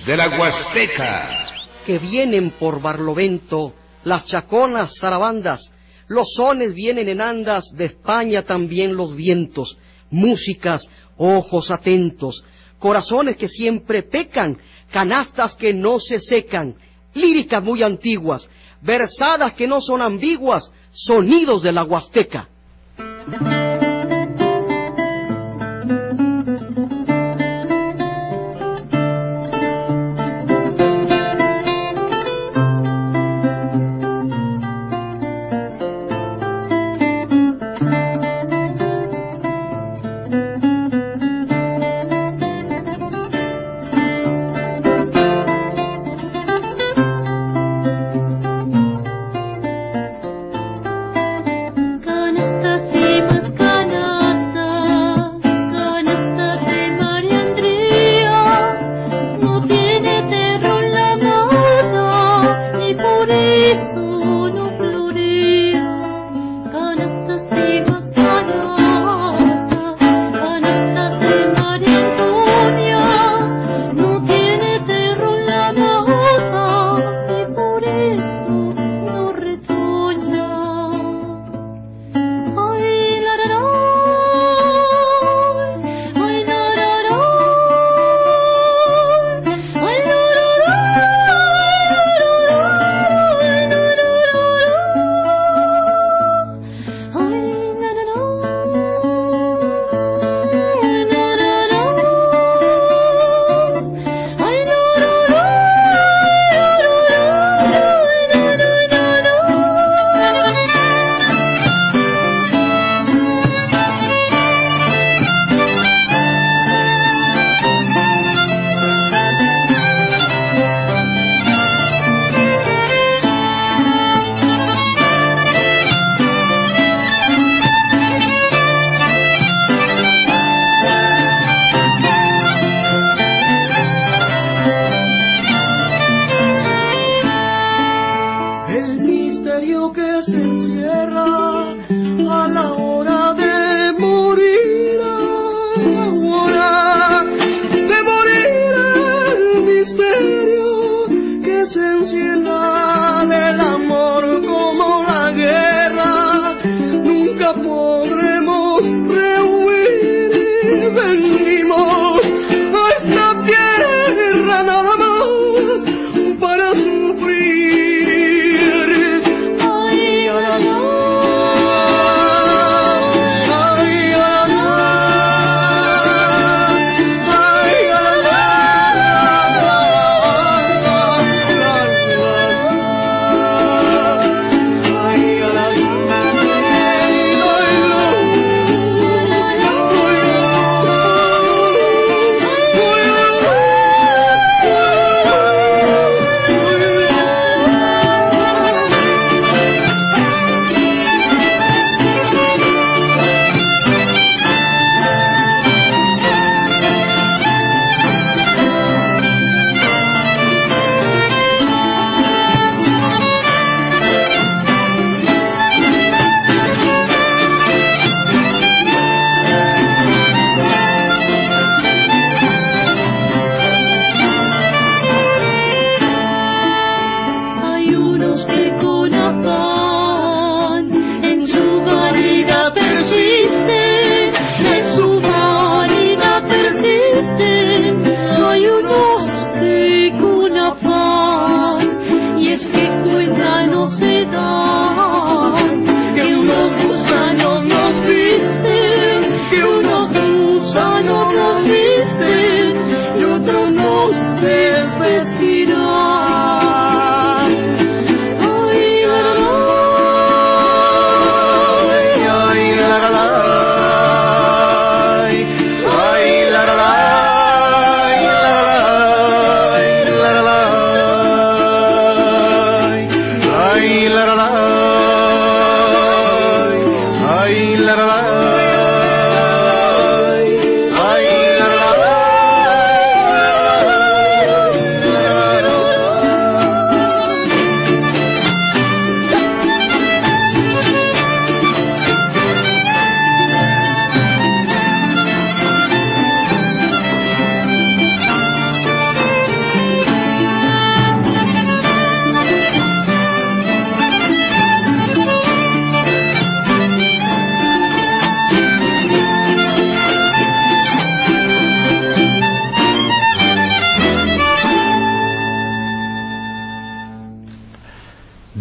de la Huasteca. Que vienen por Barlovento las chaconas zarabandas, los sones vienen en andas, de España también los vientos, músicas, ojos atentos, corazones que siempre pecan, canastas que no se secan, líricas muy antiguas, versadas que no son ambiguas, sonidos de la Huasteca.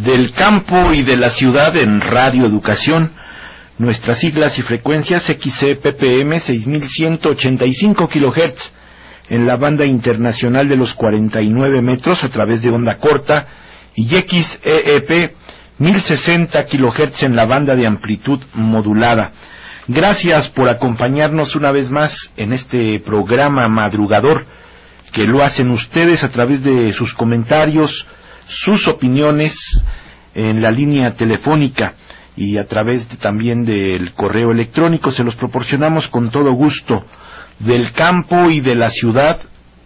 del campo y de la ciudad en Radio Educación. Nuestras siglas y frecuencias: XCPPM 6185 kHz en la banda internacional de los 49 metros a través de onda corta, y XEEP 1060 kHz en la banda de amplitud modulada. Gracias por acompañarnos una vez más en este programa madrugador, que lo hacen ustedes a través de sus comentarios, sus opiniones en la línea telefónica y a través también del correo electrónico. Se los proporcionamos con todo gusto, del campo y de la ciudad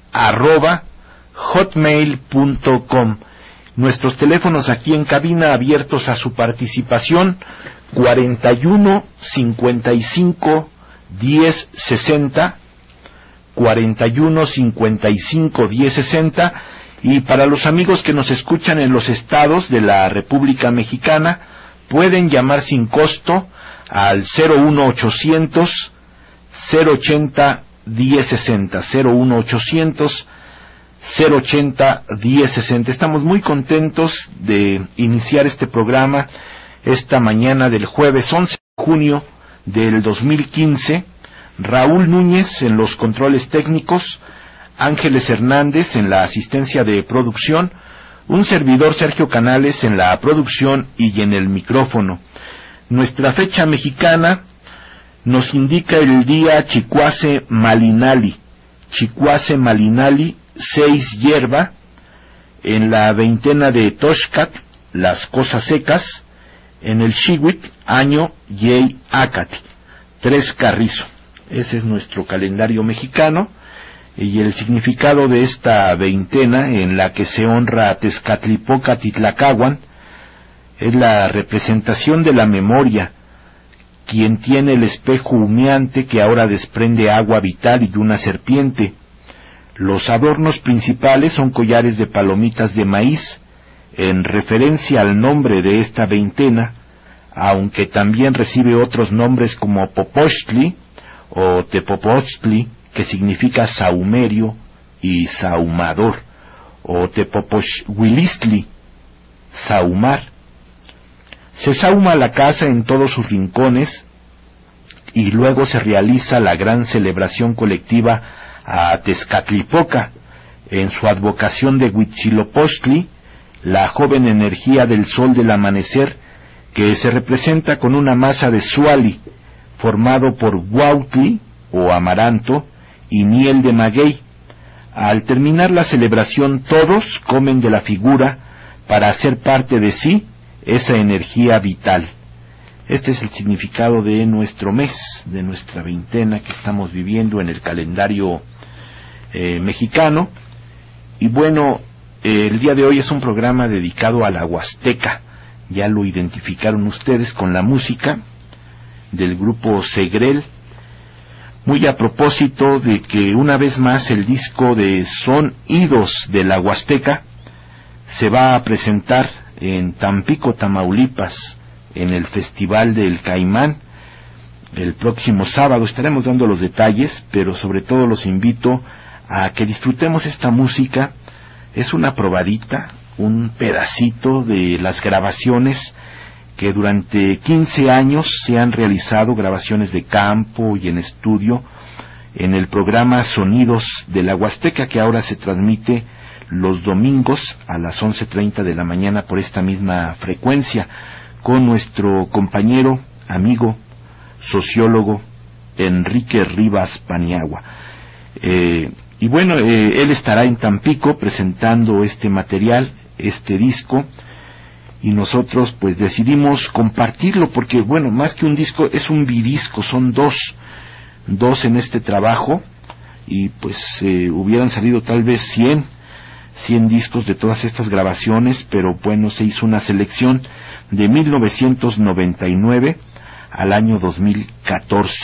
@hotmail.com. Nuestros teléfonos aquí en cabina abiertos a su participación: 41 55 10 60, 41 55 10 60, y para los amigos que nos escuchan en los estados de la República Mexicana, pueden llamar sin costo al 01800 080 1060, 01800 080 1060. Estamos muy contentos de iniciar este programa esta mañana del jueves 11 de junio del 2015. Raúl Núñez en los controles técnicos, Ángeles Hernández en la asistencia de producción, un servidor Sergio Canales en la producción y en el micrófono. Nuestra fecha mexicana nos indica el día Chicuase Malinali, 6 hierba, en la veintena de Toshcat, las cosas secas, en el Xiwit, año Yei Acati, 3 carrizo. Ese es nuestro calendario mexicano, y el significado de esta veintena, en la que se honra a Tezcatlipoca Titlacahuan, es la representación de la memoria, quien tiene el espejo humeante que ahora desprende agua vital y una serpiente. Los adornos principales son collares de palomitas de maíz, en referencia al nombre de esta veintena, aunque también recibe otros nombres como Popochtli o Tepopochtli, que significa sahumerio y sahumador, o Tepopochhuilistli, sahumar. Se sahuma la casa en todos sus rincones, y luego se realiza la gran celebración colectiva a Tezcatlipoca, en su advocación de Huitzilopochtli, la joven energía del sol del amanecer, que se representa con una masa de suali, formado por huautli o amaranto y miel de maguey. Al terminar la celebración, todos comen de la figura para hacer parte de sí esa energía vital. Este es el significado de nuestro mes, de nuestra veintena que estamos viviendo en el calendario mexicano. Y bueno, el día de hoy es un programa dedicado a la Huasteca. Ya lo identificaron ustedes con la música del grupo Segrel, muy a propósito de que una vez más el disco de Sonidos de la Huasteca se va a presentar en Tampico, Tamaulipas, en el Festival del Caimán, el próximo sábado. Estaremos dando los detalles, pero sobre todo los invito a que disfrutemos esta música. Es una probadita, un pedacito de las grabaciones que durante 15 años se han realizado, grabaciones de campo y en estudio, en el programa Sonidos de la Huasteca, que ahora se transmite los domingos a las 11:30 de la mañana por esta misma frecuencia, con nuestro compañero, amigo, sociólogo, Enrique Rivas Paniagua. Y bueno, él estará en Tampico presentando este material, este disco, y nosotros pues decidimos compartirlo porque, bueno, más que un disco, es un bidisco, son dos en este trabajo, y pues hubieran salido tal vez 100 discos de todas estas grabaciones, pero bueno, se hizo una selección de 1999 al año 2014,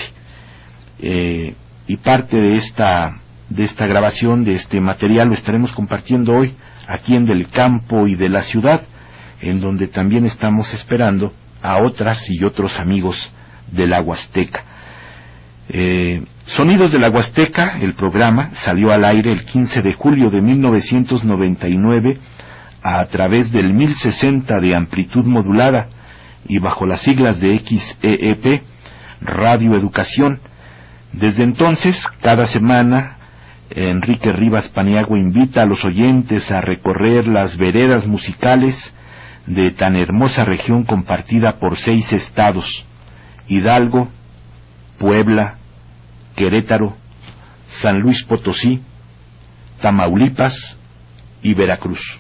y parte de esta grabación, de este material, lo estaremos compartiendo hoy aquí en Del Campo y de la Ciudad, en donde también estamos esperando a otras y otros amigos de la Huasteca. Sonidos de la Huasteca, el programa, salió al aire el 15 de julio de 1999 a través del 1060 de amplitud modulada y bajo las siglas de XEEP, Radio Educación. Desde entonces, cada semana, Enrique Rivas Paniagua invita a los oyentes a recorrer las veredas musicales de tan hermosa región compartida por 6 estados: Hidalgo, Puebla, Querétaro, San Luis Potosí, Tamaulipas y Veracruz.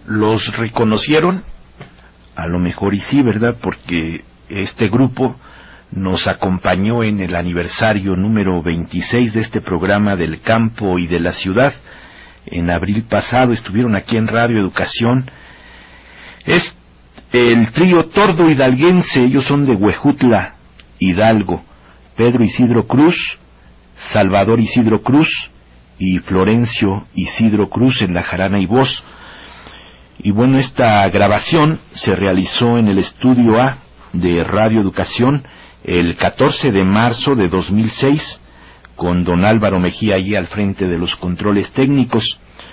¿Los reconocieron? A lo mejor y sí, ¿verdad? Porque este grupo nos acompañó en el aniversario número 26 de este programa del campo y de la ciudad. En abril pasado estuvieron aquí en Radio Educación. Es el trío Tordo Hidalguense, ellos son de Huejutla, Hidalgo. Pedro Isidro Cruz, Salvador Isidro Cruz y Florencio Isidro Cruz en la jarana y voz. Y bueno, esta grabación se realizó en el estudio A de Radio Educación el 14 de marzo de 2006, con don Álvaro Mejía allí al frente de los controles técnicos.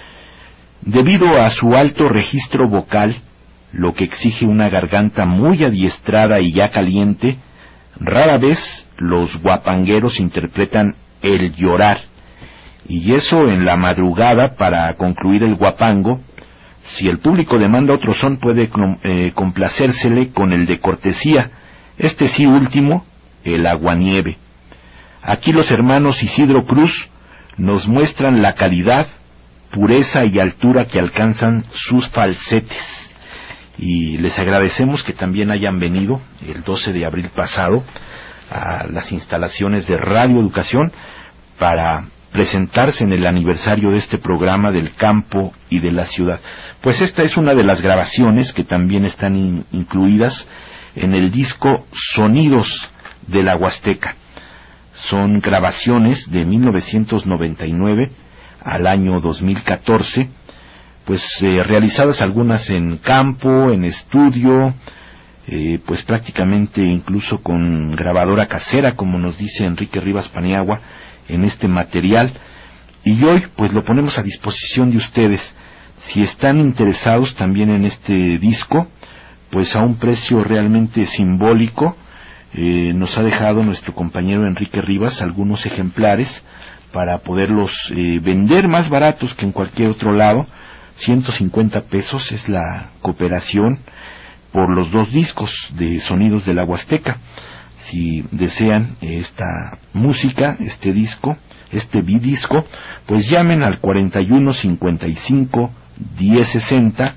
Debido a su alto registro vocal, lo que exige una garganta muy adiestrada y ya caliente, rara vez los guapangueros interpretan el llorar, y eso en la madrugada para concluir el guapango. Si el público demanda otro son, puede complacérsele con el de cortesía, este sí último, el aguanieve. Aquí los hermanos Isidro Cruz nos muestran la calidad, pureza y altura que alcanzan sus falsetes. Y les agradecemos que también hayan venido el 12 de abril pasado a las instalaciones de Radio Educación para presentarse en el aniversario de este programa del campo y de la ciudad. Pues esta es una de las grabaciones que también están incluidas en el disco Sonidos de la Huasteca. Son grabaciones de 1999 al año 2014, pues realizadas algunas en campo, en estudio, pues prácticamente incluso con grabadora casera, como nos dice Enrique Rivas Paniagua en este material, y hoy pues lo ponemos a disposición de ustedes. Si están interesados también en este disco, pues a un precio realmente simbólico, nos ha dejado nuestro compañero Enrique Rivas algunos ejemplares para poderlos vender más baratos que en cualquier otro lado. 150 pesos es la cooperación por los dos discos de Sonidos de la Huasteca. Si desean esta música, este disco, este bidisco, pues llamen al 41 55 10 60,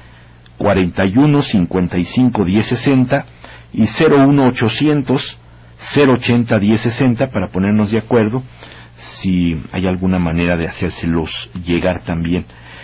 41 55 10 60 y 01 800 080 10 60 para ponernos de acuerdo si hay alguna manera de hacérselos llegar también.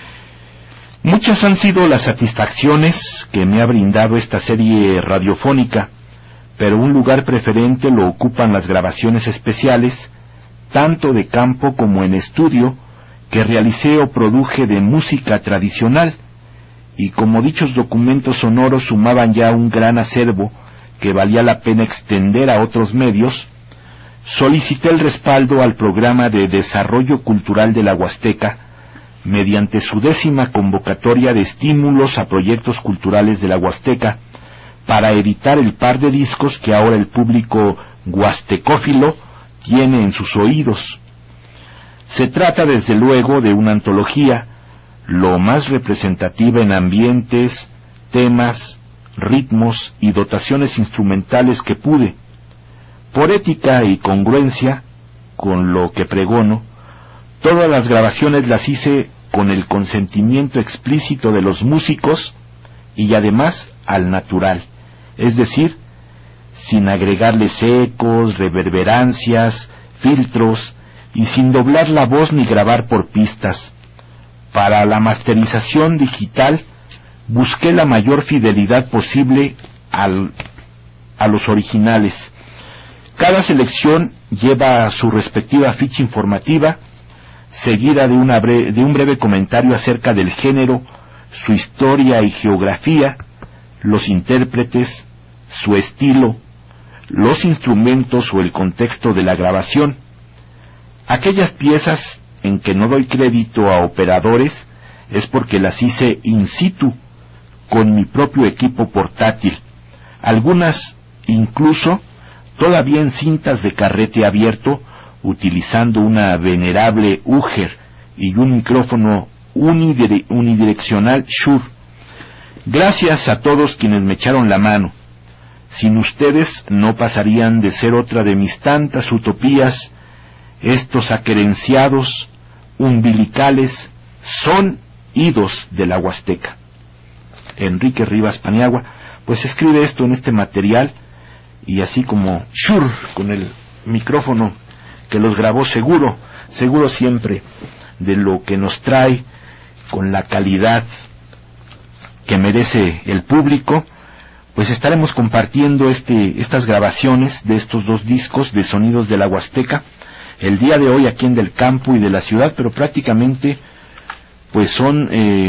Muchas han sido las satisfacciones que me ha brindado esta serie radiofónica, pero un lugar preferente lo ocupan las grabaciones especiales, tanto de campo como en estudio, que realicé o produje de música tradicional, y como dichos documentos sonoros sumaban ya un gran acervo que valía la pena extender a otros medios, solicité el respaldo al Programa de Desarrollo Cultural de la Huasteca, mediante su 10ª convocatoria de estímulos a proyectos culturales de la Huasteca, para editar el par de discos que ahora el público huastecófilo tiene en sus oídos. Se trata desde luego de una antología, lo más representativa en ambientes, temas, ritmos y dotaciones instrumentales que pude. Por ética y congruencia con lo que pregono, todas las grabaciones las hice con el consentimiento explícito de los músicos y además al natural, es decir, sin agregarles ecos, reverberancias, filtros y sin doblar la voz ni grabar por pistas. Para la masterización digital busqué la mayor fidelidad posible a los originales. Cada selección lleva su respectiva ficha informativa, seguida de un breve comentario acerca del género, su historia y geografía, los intérpretes, su estilo, los instrumentos o el contexto de la grabación. Aquellas piezas en que no doy crédito a operadores es porque las hice in situ, con mi propio equipo portátil, algunas incluso todavía en cintas de carrete abierto, utilizando una venerable Uger y un micrófono unidireccional Shure. Gracias a todos quienes me echaron la mano. Sin ustedes no pasarían de ser otra de mis tantas utopías, estos aquerenciados, umbilicales, son idos de la Huasteca. Enrique Rivas Paniagua, pues escribe esto en este material, y así como Shur con el micrófono que los grabó, seguro siempre de lo que nos trae, con la calidad que merece el público, pues estaremos compartiendo estas grabaciones de estos dos discos de Sonidos de la Huasteca el día de hoy aquí en Del Campo y de la Ciudad, pero prácticamente pues son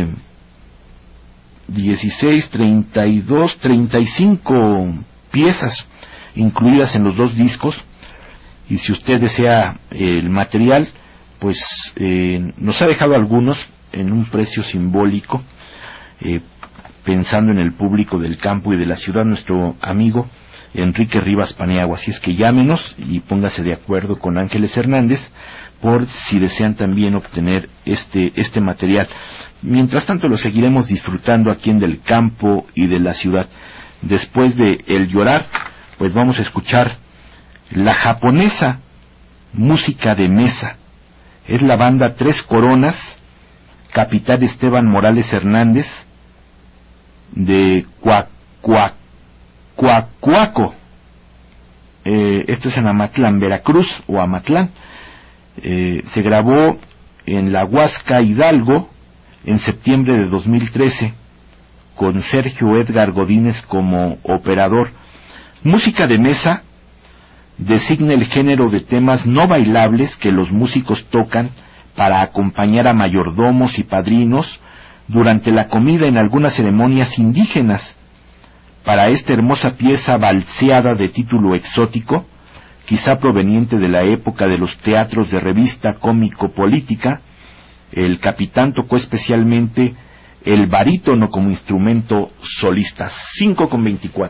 16, 32, 35 piezas incluidas en los dos discos, y si usted desea el material, pues nos ha dejado algunos en un precio simbólico, pensando en el público del campo y de la ciudad, nuestro amigo Enrique Rivas Paniagua. Así es que llámenos y póngase de acuerdo con Ángeles Hernández por si desean también obtener este material. Mientras tanto lo seguiremos disfrutando aquí en Del Campo y de la Ciudad. Después de El Llorar, pues vamos a escuchar La Japonesa, música de mesa. Es la banda Tres Coronas, capitán Esteban Morales Hernández, de Coacuaco. Esto es en Amatlán, Veracruz, o Amatlán. Se grabó en la Huasca Hidalgo en septiembre de 2013, con Sergio Edgar Godínez como operador. Música de mesa designa el género de temas no bailables que los músicos tocan para acompañar a mayordomos y padrinos durante la comida en algunas ceremonias indígenas. Para esta hermosa pieza valseada de título exótico, quizá proveniente de la época de los teatros de revista cómico-política, el capitán tocó especialmente el barítono como instrumento solista. 5:24.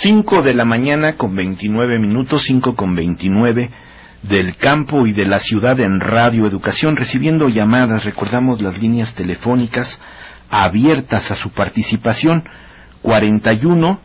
5:29, 5:29 del campo y de la ciudad en Radio Educación, recibiendo llamadas. Recordamos las líneas telefónicas abiertas a su participación: 41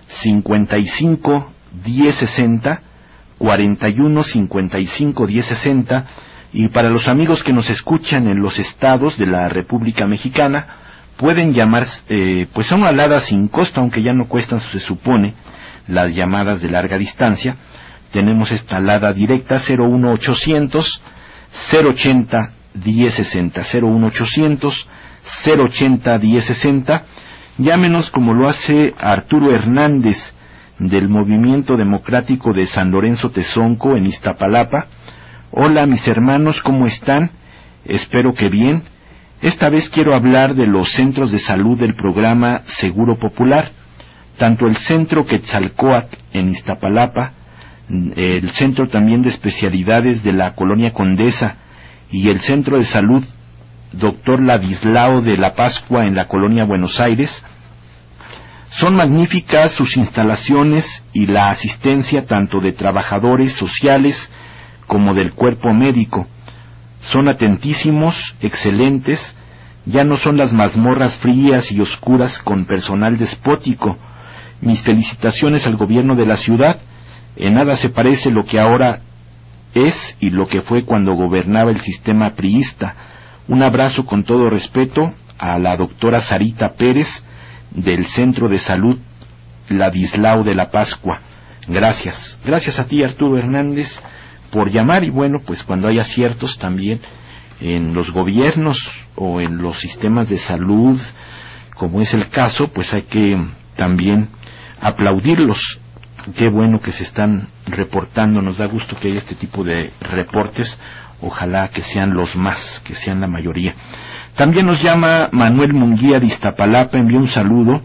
55 1060, 41 55 1060, y para los amigos que nos escuchan en los estados de la República Mexicana, pueden llamar pues a una alada sin costo, aunque ya no cuestan, se supone, las llamadas de larga distancia. Tenemos esta alada directa: 01800 080 1060, 01800 080 1060. Llámenos como lo hace Arturo Hernández, del Movimiento Democrático de San Lorenzo Tezonco, en Iztapalapa. Hola, mis hermanos, ¿cómo están? Espero que bien. Esta vez quiero hablar de los centros de salud del programa Seguro Popular. Tanto el Centro Quetzalcóatl en Iztapalapa, el Centro también de Especialidades de la Colonia Condesa y el Centro de Salud Dr. Ladislao de la Pascua en la Colonia Buenos Aires, son magníficas sus instalaciones y la asistencia tanto de trabajadores sociales como del cuerpo médico. Son atentísimos, excelentes, ya no son las mazmorras frías y oscuras con personal despótico. Mis felicitaciones al gobierno de la ciudad. En nada se parece lo que ahora es y lo que fue cuando gobernaba el sistema priista. Un abrazo con todo respeto a la doctora Sarita Pérez, del Centro de Salud Ladislao de la Pascua. Gracias. Gracias a ti, Arturo Hernández, por llamar. Y bueno, pues cuando hay aciertos también en los gobiernos o en los sistemas de salud, como es el caso, pues hay que también aplaudirlos. Qué bueno que se están reportando, nos da gusto que haya este tipo de reportes. Ojalá que sean los más, que sean la mayoría. También nos llama Manuel Munguía de Iztapalapa, envía un saludo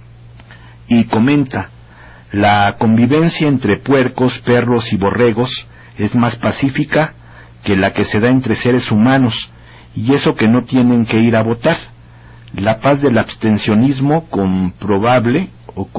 y comenta: la convivencia entre puercos, perros y borregos es más pacífica que la que se da entre seres humanos, y eso que no tienen que ir a votar. La paz del abstencionismo comparable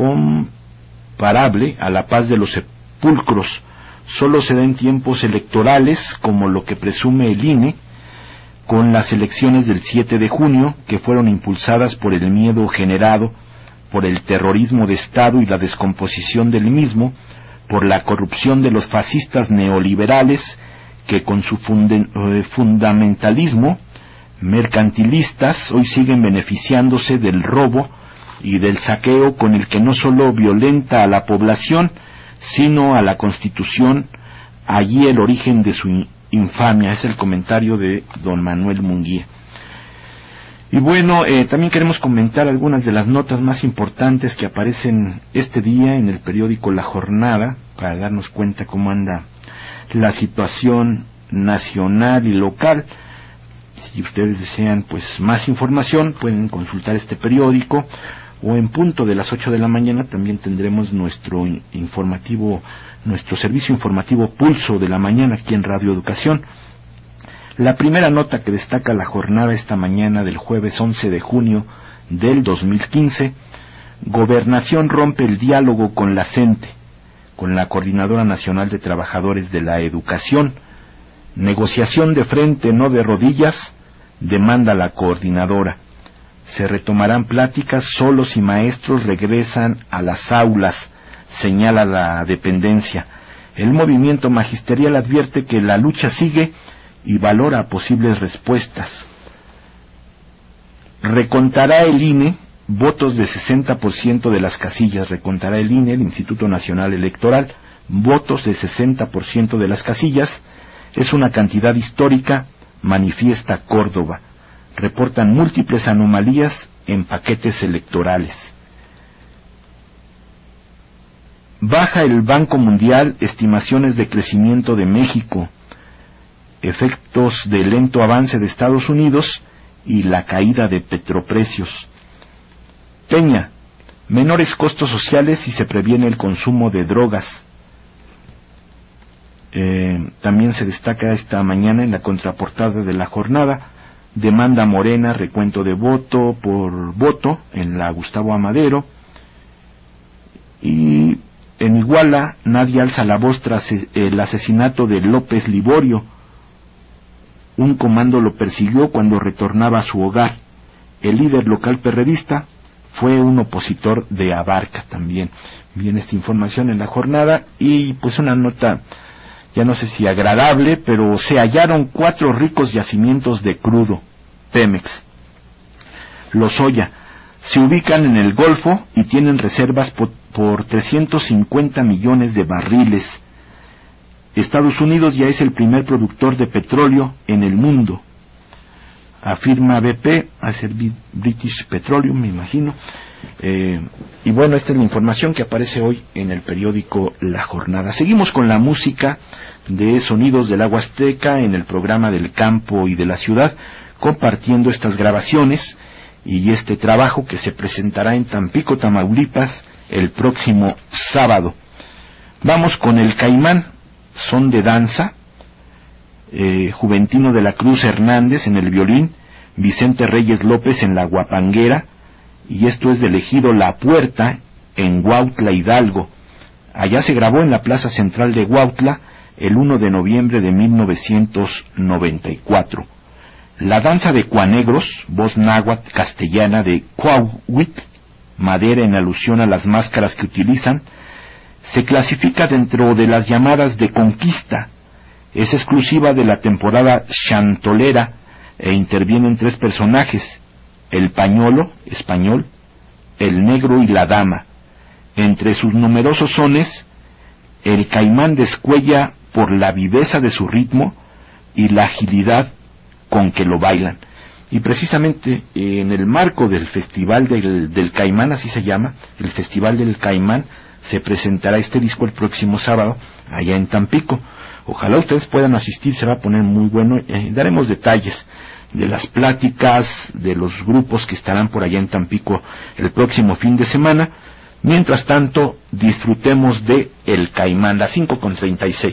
a la paz de los sepulcros solo se da en tiempos electorales, como lo que presume el INE con las elecciones del 7 de junio, que fueron impulsadas por el miedo generado por el terrorismo de Estado y la descomposición del mismo, por la corrupción de los fascistas neoliberales, que con su fundamentalismo mercantilistas hoy siguen beneficiándose del robo y del saqueo, con el que no solo violenta a la población, sino a la Constitución, allí el origen de su infamia. Es el comentario de don Manuel Munguía. Y bueno, también queremos comentar algunas de las notas más importantes que aparecen este día en el periódico La Jornada, para darnos cuenta cómo anda la situación nacional y local. Si ustedes desean pues más información, pueden consultar este periódico, o en punto de las 8 de la mañana también tendremos nuestro servicio informativo Pulso de la Mañana aquí en Radio Educación. La primera nota que destaca La Jornada esta mañana del jueves 11 de junio del 2015: Gobernación rompe el diálogo con la CENTE, con la Coordinadora Nacional de Trabajadores de la Educación. Negociación de frente, no de rodillas, demanda la coordinadora. Se retomarán pláticas solo si maestros regresan a las aulas, señala la dependencia. El movimiento magisterial advierte que la lucha sigue y valora posibles respuestas. Recontará el INE votos de 60% de las casillas. Recontará el INE, el Instituto Nacional Electoral, votos de 60% de las casillas. Es una cantidad histórica, manifiesta Córdoba. Reportan múltiples anomalías en paquetes electorales. Baja el Banco Mundial estimaciones de crecimiento de México, efectos del lento avance de Estados Unidos y la caída de petroprecios. Peña: menores costos sociales y se previene el consumo de drogas. También se destaca esta mañana en la contraportada de La Jornada: demanda Morena recuento de voto por voto en la Gustavo Amadero. Y Iguala nadie alza la voz tras el asesinato de López Liborio. Un comando lo persiguió cuando retornaba a su hogar. El líder local perredista fue un opositor de Abarca también. Viene esta información en la jornada y pues una nota, ya no sé si agradable, pero se hallaron 4 ricos yacimientos de crudo, Pemex. Lozoya, se ubican en el Golfo y tienen reservas por 350 millones de barriles. Estados Unidos ya es el primer productor de petróleo en el mundo, afirma BP, a ser British Petroleum, me imagino. Y bueno, esta es la información que aparece hoy en el periódico La Jornada. Seguimos con la música de Sonidos del Agua Azteca en el programa del campo y de la ciudad, compartiendo estas grabaciones y este trabajo que se presentará en Tampico, Tamaulipas, el próximo sábado. Vamos con el Caimán, son de danza, Juventino de la Cruz Hernández en el violín, Vicente Reyes López en la guapanguera, y esto es del ejido La Puerta, en Huautla, Hidalgo. Allá se grabó en la Plaza Central de Huautla el 1 de noviembre de 1994. La danza de cuanegros, voz náhuatl castellana de cuauhuitl, madera en alusión a las máscaras que utilizan, se clasifica dentro de las llamadas de conquista. Es exclusiva de la temporada chantolera e intervienen 3 personajes: el pañolo, español, el negro y la dama. Entre sus numerosos sones, el caimán descuella por la viveza de su ritmo y la agilidad con que lo bailan. Y precisamente en el marco del Festival del Caimán, así se llama, el Festival del Caimán, se presentará este disco el próximo sábado allá en Tampico. Ojalá ustedes puedan asistir, se va a poner muy bueno. Daremos detalles de las pláticas, de los grupos que estarán por allá en Tampico el próximo fin de semana. Mientras tanto, disfrutemos de El Caimán, las 5:36.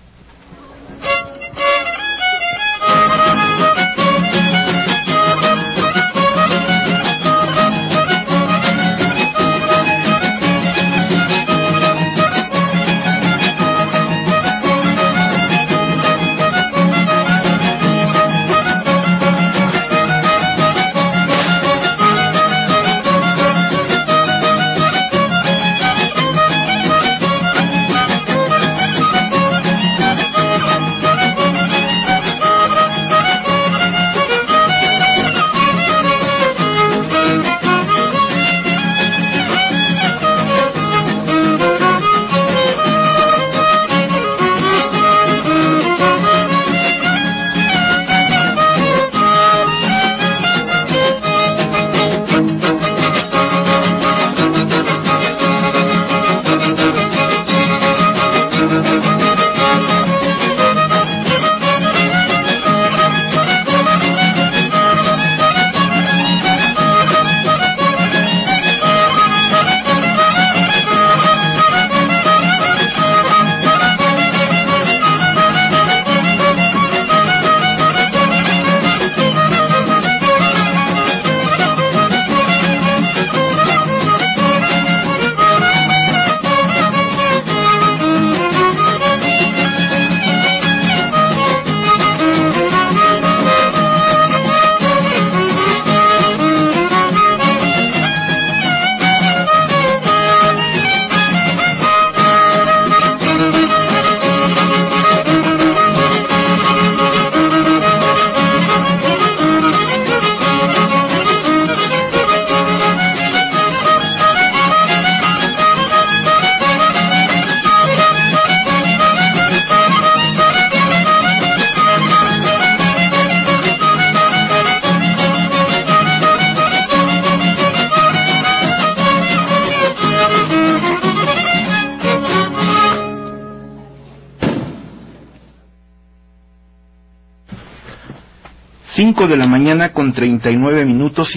De la mañana con 39 minutos,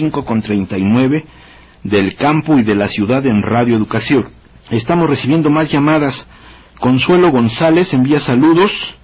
5:39, del campo y de la ciudad en Radio Educación. Estamos recibiendo más llamadas. Consuelo González envía saludos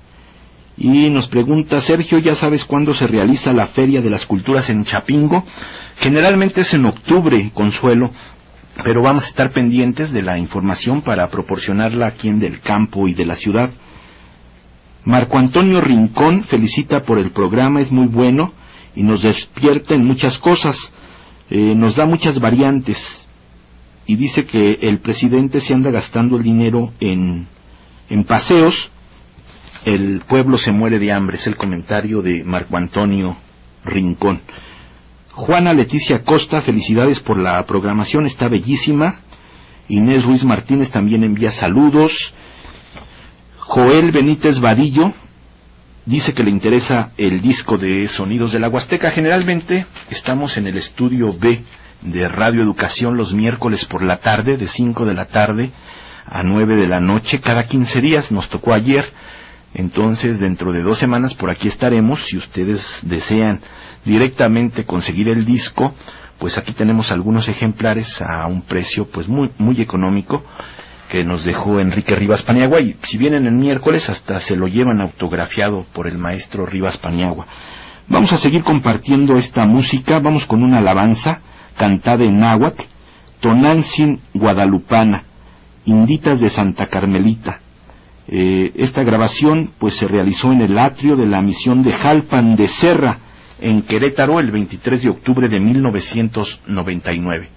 y nos pregunta: Sergio, ¿ya sabes cuándo se realiza la Feria de las Culturas en Chapingo? Generalmente es en octubre, Consuelo. pero vamos a estar pendientes de la información para proporcionarla aquí en Del Campo y de la Ciudad. Marco Antonio Rincón felicita por el programa, es muy bueno y nos despierta en muchas cosas, nos da muchas variantes, y dice que el presidente se anda gastando el dinero en paseos, el pueblo se muere de hambre, es el comentario de Marco Antonio Rincón. Juana Leticia Costa, felicidades por la programación, está bellísima. Inés Ruiz Martínez también envía saludos. Joel Benítez Vadillo dice que le interesa el disco de Sonidos de la Huasteca. Generalmente estamos en el estudio B de Radio Educación los miércoles por la tarde, de 5 de la tarde a 9 de la noche, cada 15 días. Nos tocó ayer, entonces dentro de 2 semanas por aquí estaremos. Si ustedes desean directamente conseguir el disco, pues aquí tenemos algunos ejemplares a un precio pues muy económico que nos dejó Enrique Rivas Paniagua, y si vienen el miércoles hasta se lo llevan autografiado por el maestro Rivas Paniagua. Vamos a seguir compartiendo esta música. Vamos con una alabanza cantada en náhuatl, Tonantzin Guadalupana, Inditas de Santa Carmelita. Esta grabación pues se realizó en el atrio de la misión de Jalpan de Serra, en Querétaro, el 23 de octubre de 1999.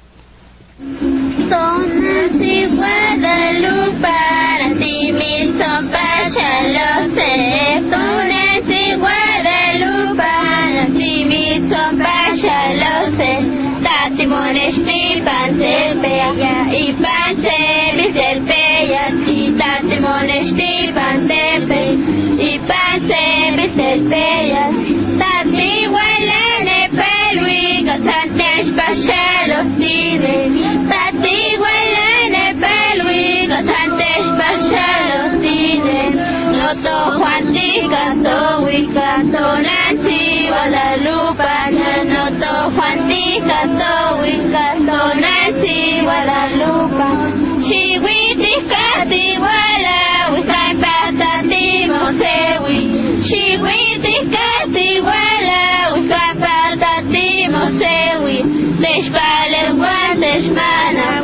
Tonantzin Guadalupana, Timilson Pachalose, Tonantzin Guadalupana, Timilson Pachalose, Tatimonesh Pantepeya, y Pantemis del Peya, si Tatimonesh Pantepe, y Pantemis del Peya, Tati Walane Pelwiga, Santesh Pachaloside, Tati Walane Pelwiga, Santesh Pachaloside, Noto Juantica, Towica, Tonantzin Guadalupana, Noto Juantica, Towica, Tonantzin Guadalupa, Chihuitica, Tiwala, Wisai Patati Mosewi, Chihuitica, Tiwala, Wisai Patati Mosewi, Deshpale Guanteshmana,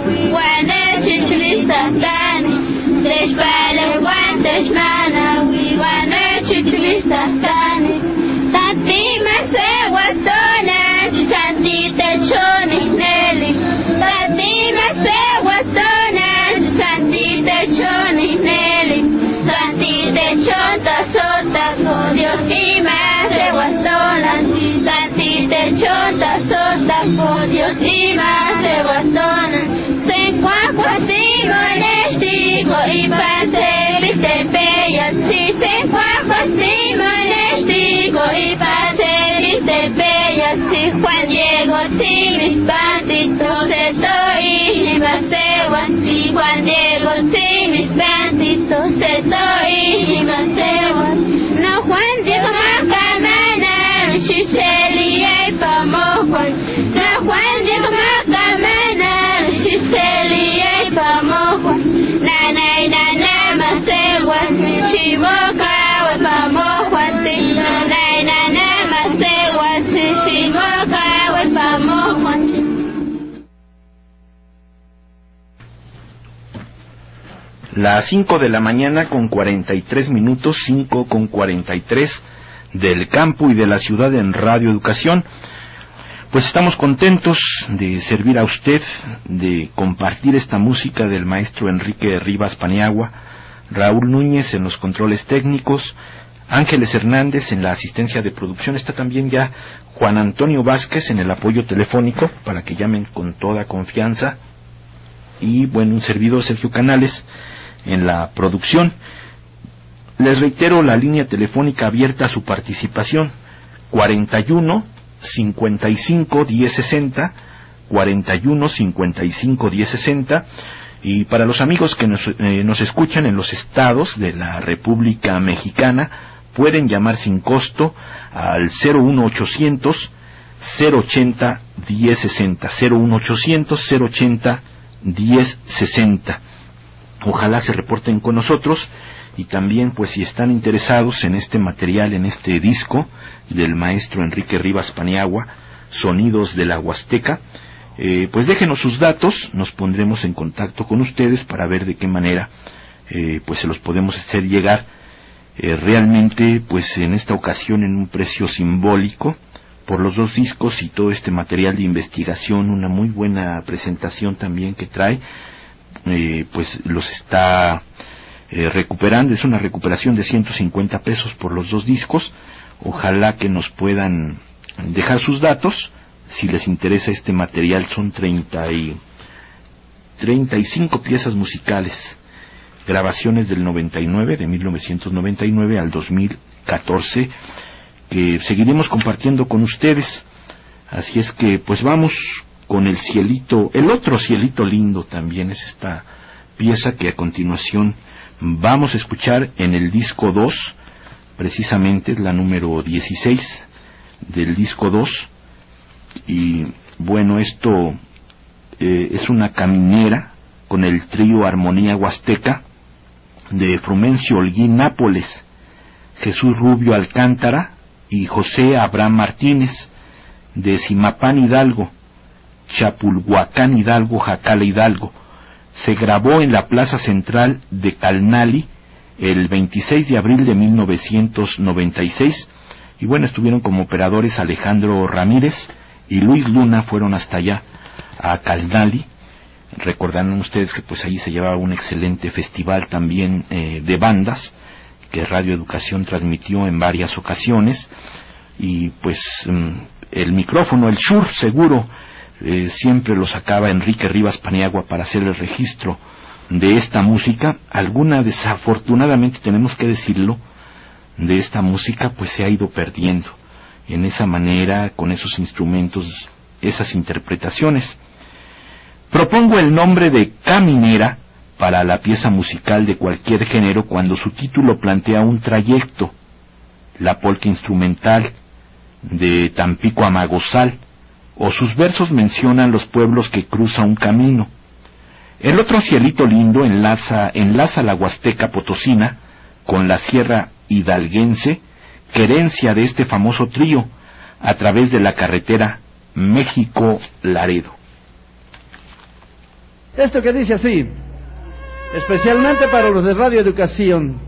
Guanechitlistatani, Deshpale Guanteshmana, Guanechitlistatani, Tati Masewatona, Santi Techoni Nelly, Tati Masewatona, Santi Techoni Nelly, Santi Techota Sota, con Dios y Masewatona, Santi Techota Sota, con Dios y Masewatona, se encuacuatimo nestigo y pase viste peya, si se encuacuatimo nestigo y pase viste peya, si Juan Diego, si mis banditos estoy y masewan, si Juan Diego, si mis banditos estoy y masewan, no Juan Diego macamana, Shiseli y pamojuan, no Juan Diego macamana, Shiseli y pamojuan, nanay nana masewan, Shivoka pamojuan, nanay nana masewan, Shivoka pamojuan. Las 5 de la mañana con 43 minutos, 5 con 43 del campo y de la ciudad en Radio Educación. Pues estamos contentos de servir a usted, de compartir esta música del maestro Enrique Rivas Paniagua, Raúl Núñez en los controles técnicos, Ángeles Hernández en la asistencia de producción. Está también ya Juan Antonio Vázquez en el apoyo telefónico para que llamen con toda confianza, y bueno, un servidor Sergio Canales en la producción. Les reitero la línea telefónica abierta a su participación, 41 55 1060, 41 55 1060, y para los amigos que nos escuchan en los estados de la República Mexicana, pueden llamar sin costo al 01800 080 1060, 01800 080 1060. Ojalá se reporten con nosotros, y también pues si están interesados en este material, en este disco del maestro Enrique Rivas Paniagua, Sonidos de la Huasteca, pues déjenos sus datos, nos pondremos en contacto con ustedes para ver de qué manera pues se los podemos hacer llegar realmente, pues en esta ocasión en un precio simbólico por los 2 discos y todo este material de investigación, una muy buena presentación también que trae, pues los está recuperando. Es una recuperación de 150 pesos por los 2 discos. Ojalá que nos puedan dejar sus datos si les interesa este material. Son 35 piezas musicales, grabaciones del 99, de 1999 al 2014, que seguiremos compartiendo con ustedes. Así es que pues vamos con el cielito, el otro cielito lindo también es esta pieza que a continuación vamos a escuchar en el disco 2, precisamente es la número 16 del disco 2, y bueno, esto es una caminera con el trío Armonía Huasteca de Frumencio Holguín Nápoles, Jesús Rubio Alcántara y José Abraham Martínez, de Zimapán Hidalgo, Chapulhuacán Hidalgo, Jacala Hidalgo. Se grabó en la Plaza Central de Calnali el 26 de abril de 1996, y bueno, estuvieron como operadores Alejandro Ramírez y Luis Luna, fueron hasta allá a Calnali. Recordarán ustedes que pues allí se llevaba un excelente festival también de bandas que Radio Educación transmitió en varias ocasiones, y pues el micrófono, el Shure seguro, siempre lo sacaba Enrique Rivas Paniagua para hacer el registro de esta música. Alguna, desafortunadamente tenemos que decirlo, de esta música pues se ha ido perdiendo en esa manera, con esos instrumentos, esas interpretaciones. Propongo el nombre de caminera para la pieza musical de cualquier género cuando su título plantea un trayecto. La polca instrumental de Tampico a Magosal, o sus versos mencionan los pueblos que cruza un camino. El otro cielito lindo enlaza la Huasteca Potosina con la Sierra Hidalguense, querencia de este famoso trío, a través de la carretera México-Laredo. Esto que dice así, especialmente para los de Radio Educación.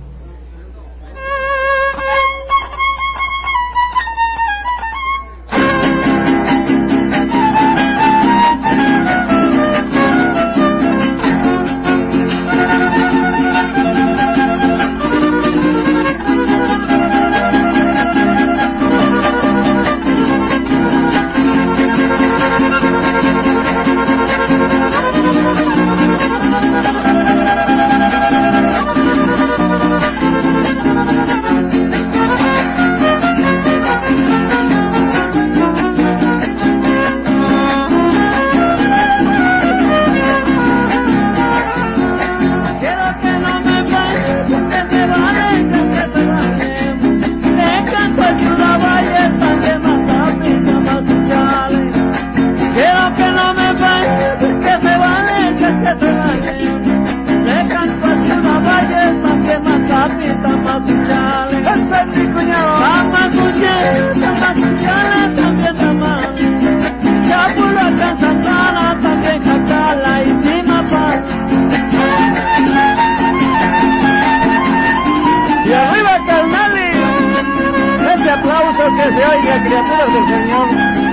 Que se oiga, criaturas del Señor.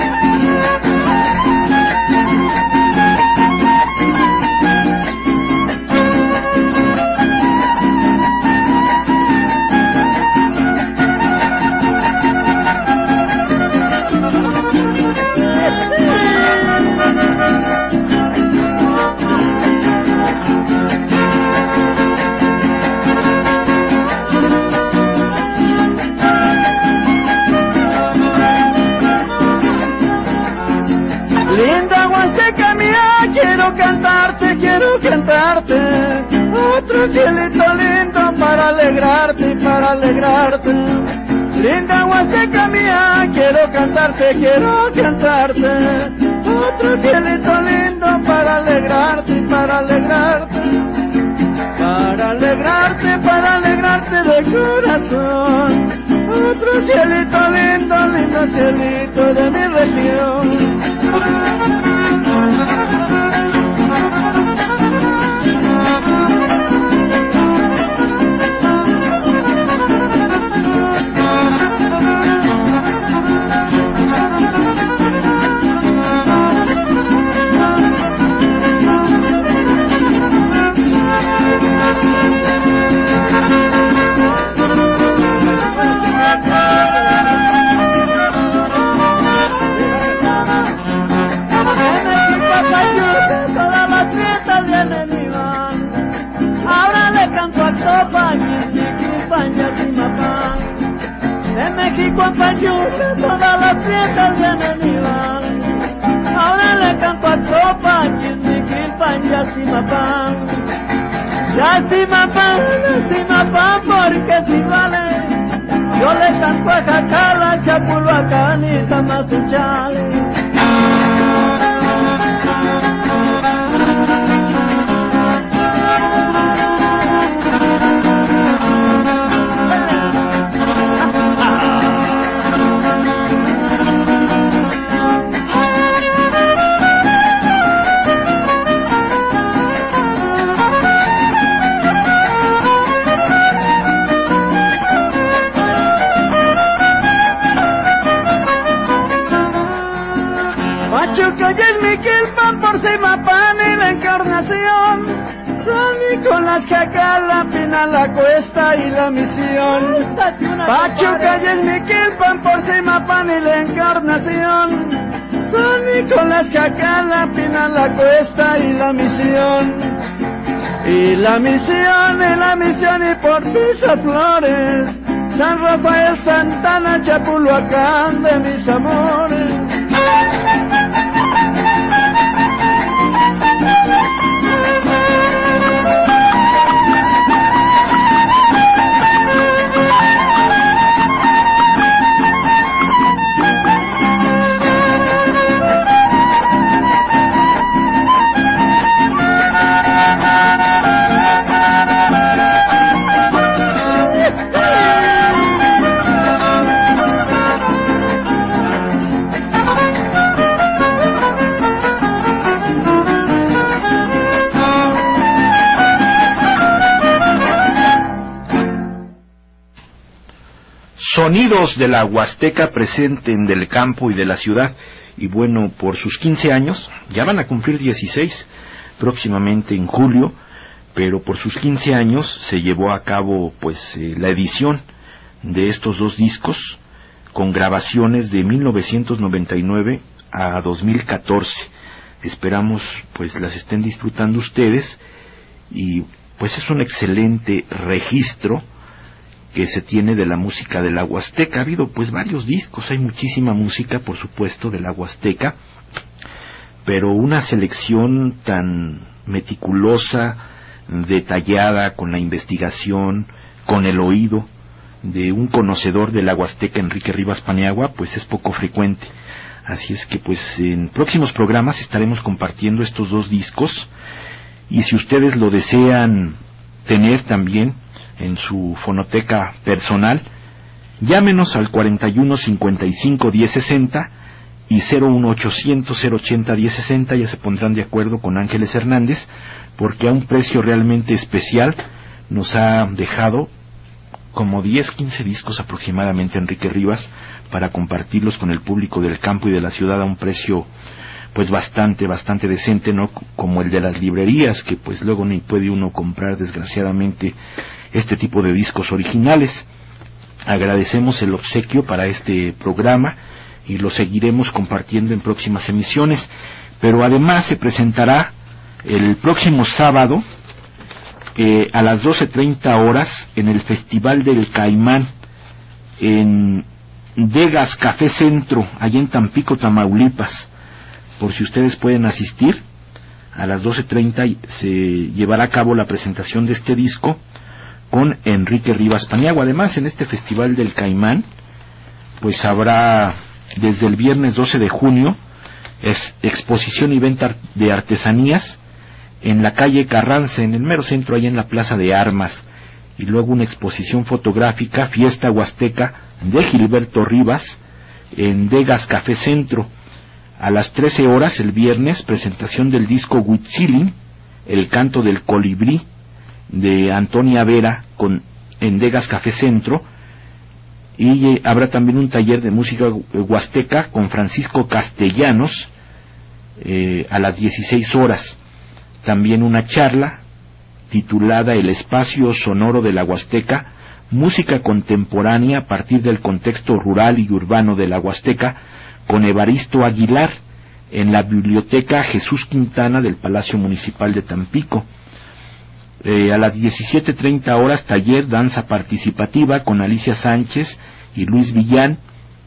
Otro cielito lindo para alegrarte y para alegrarte. Linda Huasteca mía, quiero cantarte, quiero cantarte. Otro cielito lindo para alegrarte y para alegrarte. Para alegrarte, para alegrarte de corazón. Otro cielito lindo, lindo cielito de mi región. canto a Topa, Ñiquipan, Yacimapán. En México, en Pachuca, todas las fiestas vienen y van. Ahora le canto a Topa, Ñiquipan, Yacimapán. Yacimapán, Yacimapán, porque si vale. Yo le canto a Jacala, Chapulhuacán y Tamazunchale. Pachuca y el Miquilpan por Zimapán y la Encarnación. Salí con las Jacala, Pinal, la Cuesta y la Misión. Pachuca y el Miquilpan por Zimapán y la Encarnación. Salí con las Jacala, Pinal, la Cuesta y la Misión. Y la Misión y por Pisa Flores. San Rafael, Santana, Chapulhuacán de mis amores. Sonidos de la Huasteca presenten del campo y de la ciudad. Y bueno, por sus 15 años, ya van a cumplir 16 próximamente en julio, pero por sus 15 años se llevó a cabo pues la edición de estos dos discos con grabaciones de 1999 a 2014. Esperamos pues las estén disfrutando ustedes y pues es un excelente registro que se tiene de la música de la Huasteca. Ha habido pues varios discos, hay muchísima música por supuesto de la Huasteca, pero una selección tan meticulosa, detallada, con la investigación, con el oído de un conocedor de la Huasteca, Enrique Rivas Paniagua, pues es poco frecuente. Así es que pues en próximos programas estaremos compartiendo estos dos discos, y si ustedes lo desean tener también en su fonoteca personal, llámenos al 41 55 1060 y 01800 080 1060, ya se pondrán de acuerdo con Ángeles Hernández, porque a un precio realmente especial nos ha dejado como 10-15 discos aproximadamente Enrique Rivas para compartirlos con el público del campo y de la ciudad a un precio pues bastante decente, no como el de las librerías, que pues luego ni puede uno comprar desgraciadamente este tipo de discos originales. Agradecemos el obsequio para este programa y lo seguiremos compartiendo en próximas emisiones, pero además se presentará el próximo sábado a las 12:30 horas en el Festival del Caimán en Vegas Café Centro, allá en Tampico, Tamaulipas. Por si ustedes pueden asistir, a las 12:30 se llevará a cabo la presentación de este disco con Enrique Rivas Paniagua. Además, en este Festival del Caimán pues habrá desde el viernes 12 de junio exposición y venta de artesanías en la calle Carranza, en el mero centro, ahí en la Plaza de Armas, y luego una exposición fotográfica, Fiesta Huasteca de Gilberto Rivas en Vegas Café Centro. A las 13 horas el viernes, presentación del disco Huitzilin, El canto del colibrí, de Antonia Vera, en Vegas Café Centro, y habrá también un taller de música huasteca con Francisco Castellanos a las 16 horas. También una charla titulada El espacio sonoro de la Huasteca, música contemporánea a partir del contexto rural y urbano de la Huasteca, con Evaristo Aguilar, en la Biblioteca Jesús Quintana del Palacio Municipal de Tampico. A las 17:30 horas, taller danza participativa con Alicia Sánchez y Luis Villán.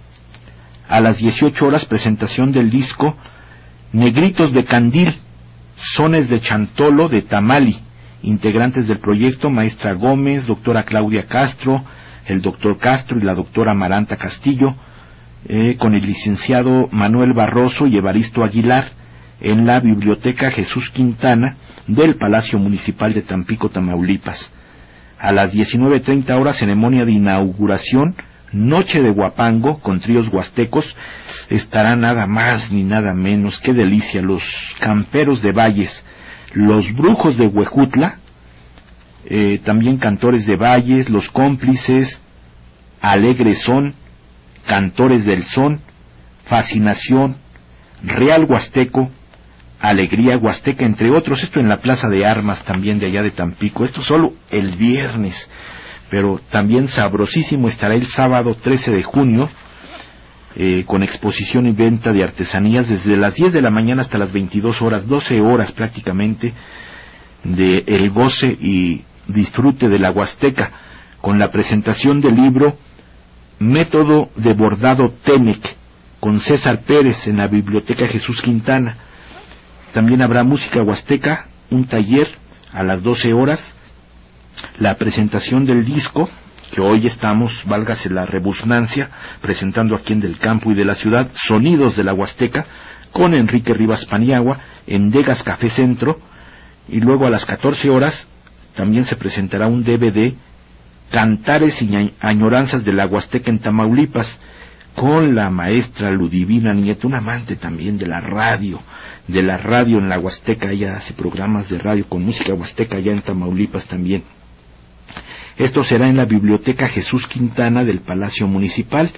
A las 18 horas, presentación del disco Negritos de Candil, sones de Chantolo de Tamali. Integrantes del proyecto: maestra Gómez, doctora Claudia Castro, el doctor Castro y la doctora Amaranta Castillo, con el licenciado Manuel Barroso y Evaristo Aguilar, en la Biblioteca Jesús Quintana del Palacio Municipal de Tampico, Tamaulipas. A las 19:30 horas, ceremonia de inauguración, Noche de Huapango con tríos huastecos. Estará nada más ni nada menos, qué delicia, los Camperos de Valles, los Brujos de Huejutla, también Cantores de Valles, los Cómplices, Alegre Son, Cantores del Son, Fascinación, Real Huasteco, Alegría Huasteca, entre otros. Esto en la Plaza de Armas también de allá de Tampico. Esto solo el viernes, pero también sabrosísimo estará el sábado 13 de junio, con exposición y venta de artesanías desde las 10 de la mañana hasta las 22 horas, 12 horas prácticamente de el goce y disfrute de la Huasteca, con la presentación del libro Método de Bordado Tenec, con César Pérez, en la Biblioteca Jesús Quintana. También habrá música huasteca, un taller a las 12 horas, la presentación del disco, que hoy estamos, válgase la rebusnancia, presentando aquí en Del Campo y de la Ciudad, Sonidos de la Huasteca, con Enrique Rivas Paniagua, en Degas Café Centro, y luego a las 14 horas también se presentará un DVD, Cantares y Añoranzas de la Huasteca en Tamaulipas, con la maestra Ludivina Nieto, un amante también de la radio en la Huasteca. Ella hace programas de radio con música huasteca allá en Tamaulipas también. Esto será en la Biblioteca Jesús Quintana del Palacio Municipal.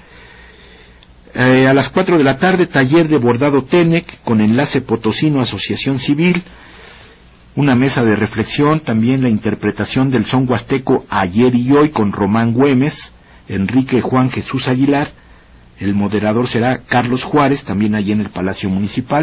A las 4 de la tarde, taller de bordado Tenec con Enlace Potosino Asociación Civil, una mesa de reflexión, también la interpretación del son huasteco Ayer y Hoy con Román Güemes, Enrique Juan Jesús Aguilar. El moderador será Carlos Juárez, también allí en el Palacio Municipal.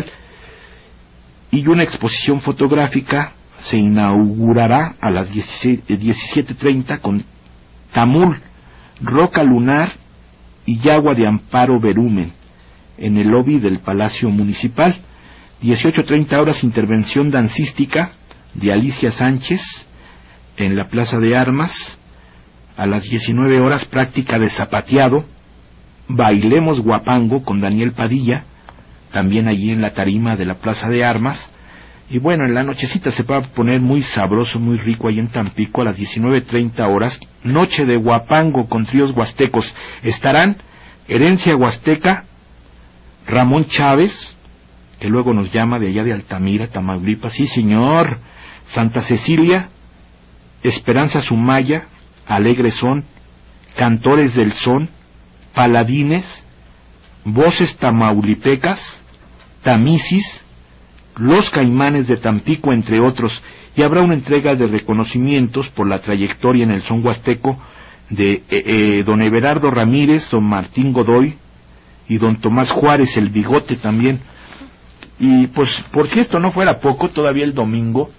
Y una exposición fotográfica se inaugurará a las 17:30 con Tamul, Roca Lunar y Yagua de Amparo Berumen, en el lobby del Palacio Municipal. 18:30 horas, intervención dancística de Alicia Sánchez en la Plaza de Armas. A las 19 horas, práctica de zapateado, Bailemos Huapango con Daniel Padilla, también allí en la tarima de la Plaza de Armas. Y bueno, en la nochecita se va a poner muy sabroso, muy rico ahí en Tampico. A las 19:30 horas, Noche de Huapango con tríos huastecos. Estarán Herencia Huasteca, Ramón Chávez, que luego nos llama de allá de Altamira, Tamaulipas, sí señor, Santa Cecilia, Esperanza Sumaya, Alegre Son, Cantores del Son, Paladines, Voces Tamaulipecas, Tamisis, Los Caimanes de Tampico, entre otros. Y habrá una entrega de reconocimientos por la trayectoria en el son huasteco de don Everardo Ramírez, don Martín Godoy y don Tomás Juárez, el Bigote también. Y pues, porque esto no fuera poco, todavía el domingo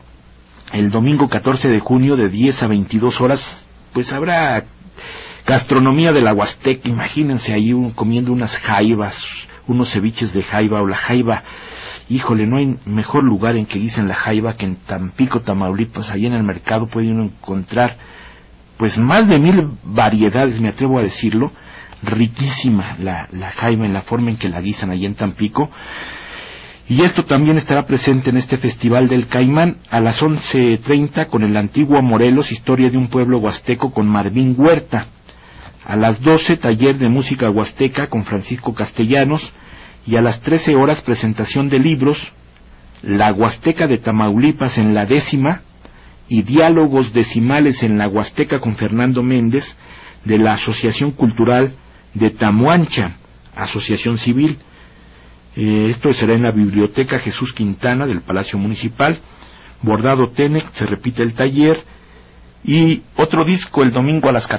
14 de junio de 10 a 22 horas, pues habrá gastronomía de la Huasteca. Imagínense ahí comiendo unas jaivas, unos ceviches de jaiba, o la jaiba. Híjole, no hay mejor lugar en que guisen la jaiba que en Tampico, Tamaulipas. Ahí en el mercado puede uno encontrar pues más de 1000 variedades, me atrevo a decirlo. Riquísima la jaiba en la forma en que la guisan allí en Tampico. Y esto también estará presente en este Festival del Caimán a las 11:30 con el Antiguo Morelos, historia de un pueblo huasteco con Marvín Huerta. A las 12, taller de música huasteca con Francisco Castellanos. Y a las 13 horas, presentación de libros, La Huasteca de Tamaulipas en la 10ª y Diálogos Decimales en la Huasteca con Fernando Méndez, de la Asociación Cultural de Tamuancha, Asociación Civil. Esto será en la Biblioteca Jesús Quintana del Palacio Municipal. Bordado Tenec, se repite el taller. Y otro disco el domingo a las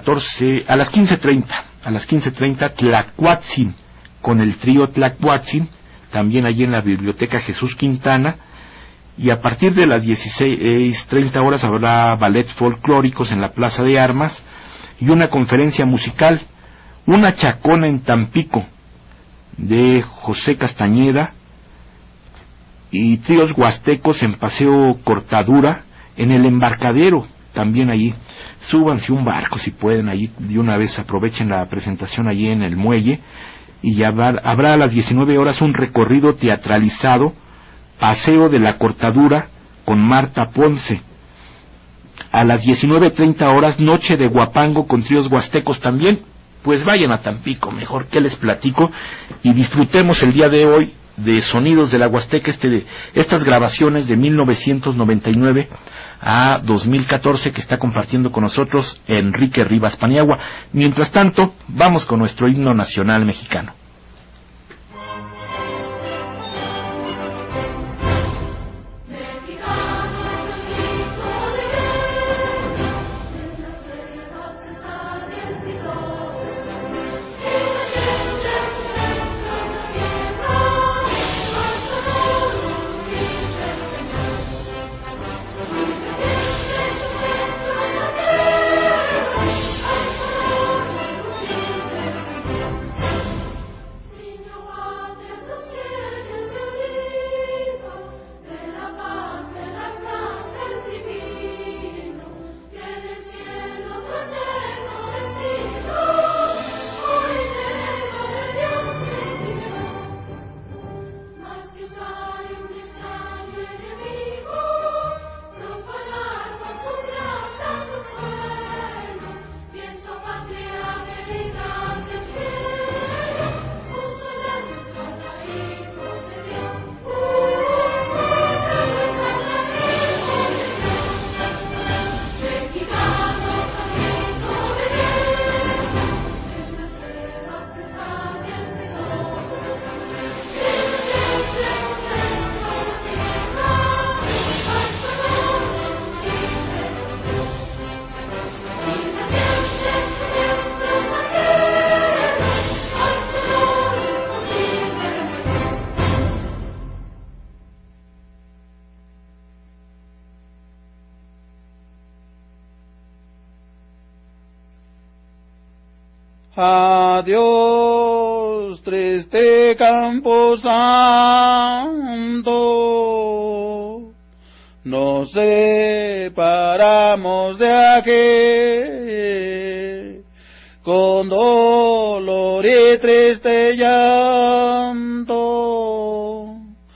15:30, Tlacuatzin, con el trío Tlacuatzin, también allí en la Biblioteca Jesús Quintana. y a partir de las 16:30 horas habrá ballet folclóricos en la Plaza de Armas y una conferencia musical, una chacona en Tampico de José Castañeda y tríos huastecos en Paseo Cortadura, en el Embarcadero, también allí. Súbanse un barco si pueden, allí de una vez aprovechen la presentación allí en el muelle, y ya habrá a las 19 horas un recorrido teatralizado, Paseo de la Cortadura, con Marta Ponce. A las 19:30 horas, Noche de Guapango con tríos huastecos también. Pues vayan a Tampico, mejor que les platico, y disfrutemos el día de hoy de Sonidos de la Huasteca, estas grabaciones de 1999 a 2014 que está compartiendo con nosotros Enrique Rivas Paniagua. Mientras tanto, vamos con nuestro himno nacional mexicano. Adiós, triste Campo Santo, nos separamos de aquí, con dolor y triste llanto,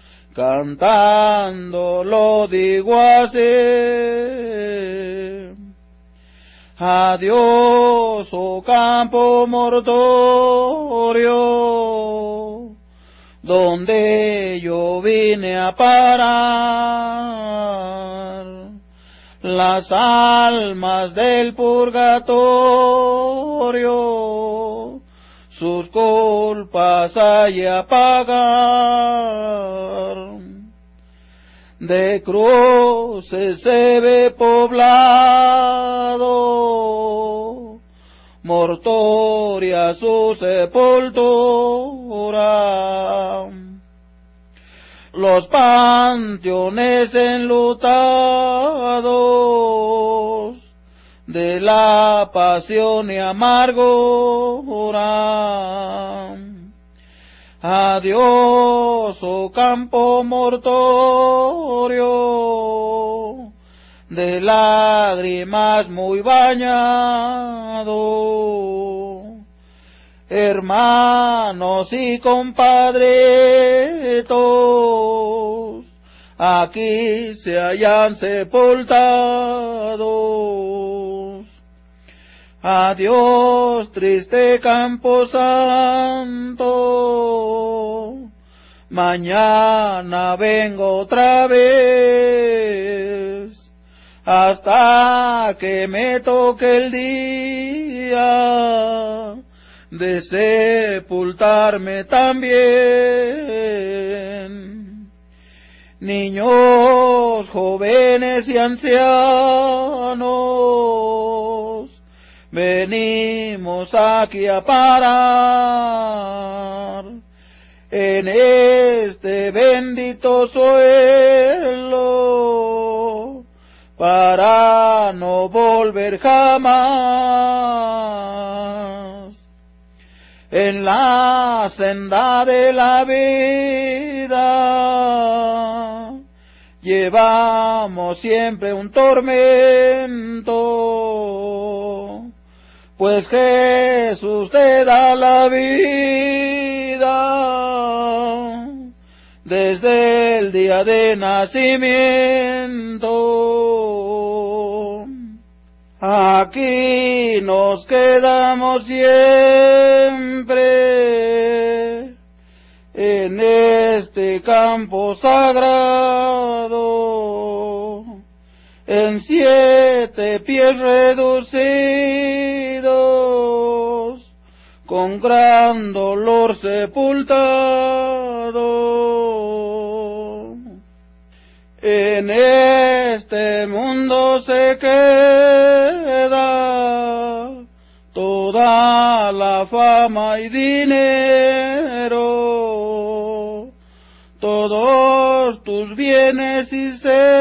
cantando lo digo así. Adiós, oh campo mortorio, donde yo vine a parar. Las almas del purgatorio sus culpas hay a pagar. De cruces se ve poblado, mortoria su sepultura. Los panteones enlutados de la pasión y amargura. Adiós, oh campo mortorio, de lágrimas muy bañado. Hermanos y compadritos, aquí se hallan sepultados. Adiós, triste Campo Santo, mañana vengo otra vez, hasta que me toque el día de sepultarme también. Niños, jóvenes y ancianos, venimos aquí a parar. en este bendito suelo, para no volver jamás. En la senda de la vida llevamos siempre un tormento, pues Jesús te da la vida desde el día de nacimiento. Aquí nos quedamos siempre, en este campo sagrado, en 7 pies reducidos, con gran dolor sepultado. En este mundo se queda toda la fama y dinero, todos tus bienes y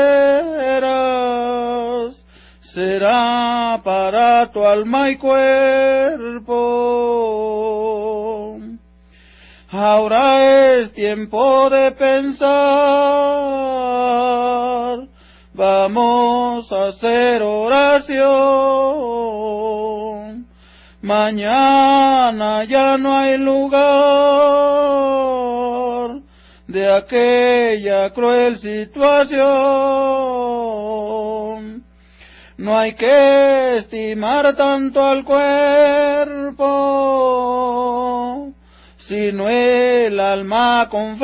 serás, será para tu alma y cuerpo. Ahora es tiempo de pensar, vamos a hacer oración. Mañana ya no hay lugar de aquella cruel situación. No hay que estimar tanto al cuerpo, sino el alma con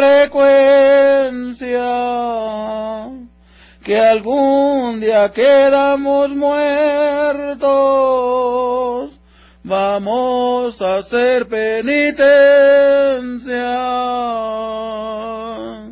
frecuencia, que algún día quedamos muertos, vamos a hacer penitencia.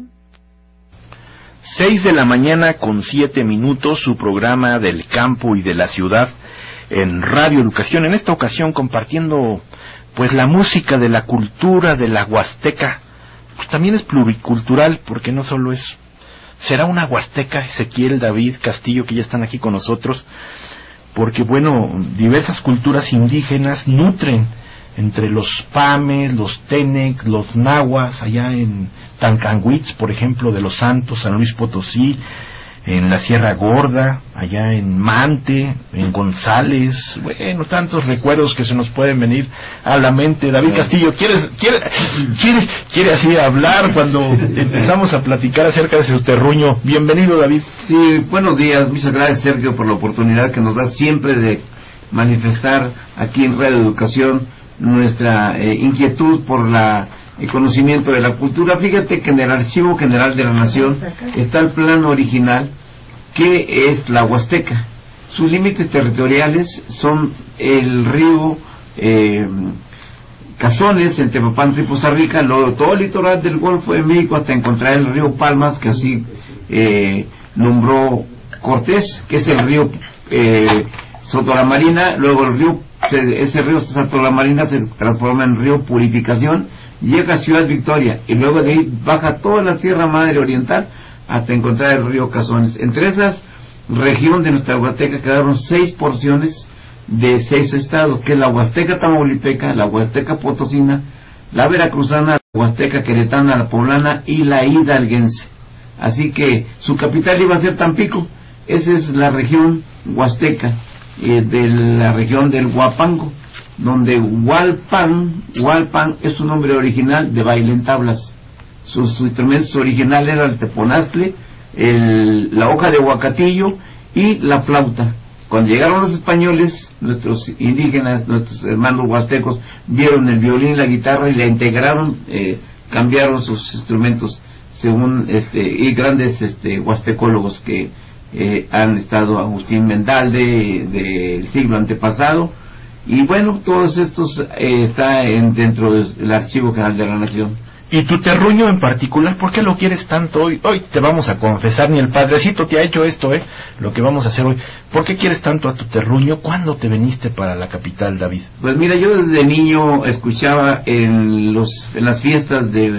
6 de la mañana con 7 minutos, su programa del campo y de la ciudad en Radio Educación, en esta ocasión compartiendo pues la música de la cultura de la Huasteca. Pues también es pluricultural, porque no solo es... Será una Huasteca, Ezequiel, David, Castillo, que ya están aquí con nosotros, porque bueno, diversas culturas indígenas nutren entre los Pames, los Tenec, los Nahuas, allá en Tancanhuitz, por ejemplo, de Los Santos, San Luis Potosí, en la Sierra Gorda, allá en Mante, en González, bueno, tantos recuerdos que se nos pueden venir a la mente. David Castillo, ¿quiere así hablar cuando empezamos a platicar acerca de su terruño? Bienvenido, David. Sí, buenos días, muchas gracias, Sergio, por la oportunidad que nos da siempre de manifestar aquí en Radio Educación nuestra inquietud por el conocimiento de la cultura. Fíjate que en el Archivo General de la Nación está el plano original, que es la Huasteca. Sus límites territoriales son el río Cazones, en Tepapantla y Poza Rica, todo el litoral del Golfo de México, hasta encontrar el río Palmas, que así nombró Cortés, que es el río Sotolamarina. Luego ese río Sotolamarina se transforma en río Purificación, llega a Ciudad Victoria, y luego de ahí baja toda la Sierra Madre Oriental hasta encontrar el río Cazones. Entre esas región de nuestra Huasteca quedaron 6 porciones de 6 estados, que es la Huasteca Tamaulipeca, la Huasteca Potosina, la Veracruzana, la Huasteca Queretana, la Poblana y la Hidalguense. Así que su capital iba a ser Tampico. Esa es la región huasteca, de la región del Huapango, donde Hualpan es su nombre original de baile en tablas. Sus instrumentos originales eran el teponazcle, la hoja de huacatillo y la flauta. Cuando llegaron los españoles, nuestros indígenas, nuestros hermanos huastecos, vieron el violín, la guitarra y la integraron, cambiaron sus instrumentos según y grandes huastecólogos que han estado, Agustín Mendalde del siglo antepasado, y bueno, todos estos está dentro del Archivo General de la Nación. ¿Y tu terruño en particular, por qué lo quieres tanto hoy? Hoy te vamos a confesar, ni el padrecito te ha hecho esto, lo que vamos a hacer hoy. ¿Por qué quieres tanto a tu terruño? ¿Cuándo te viniste para la capital, David? Pues mira, yo desde niño escuchaba en las fiestas de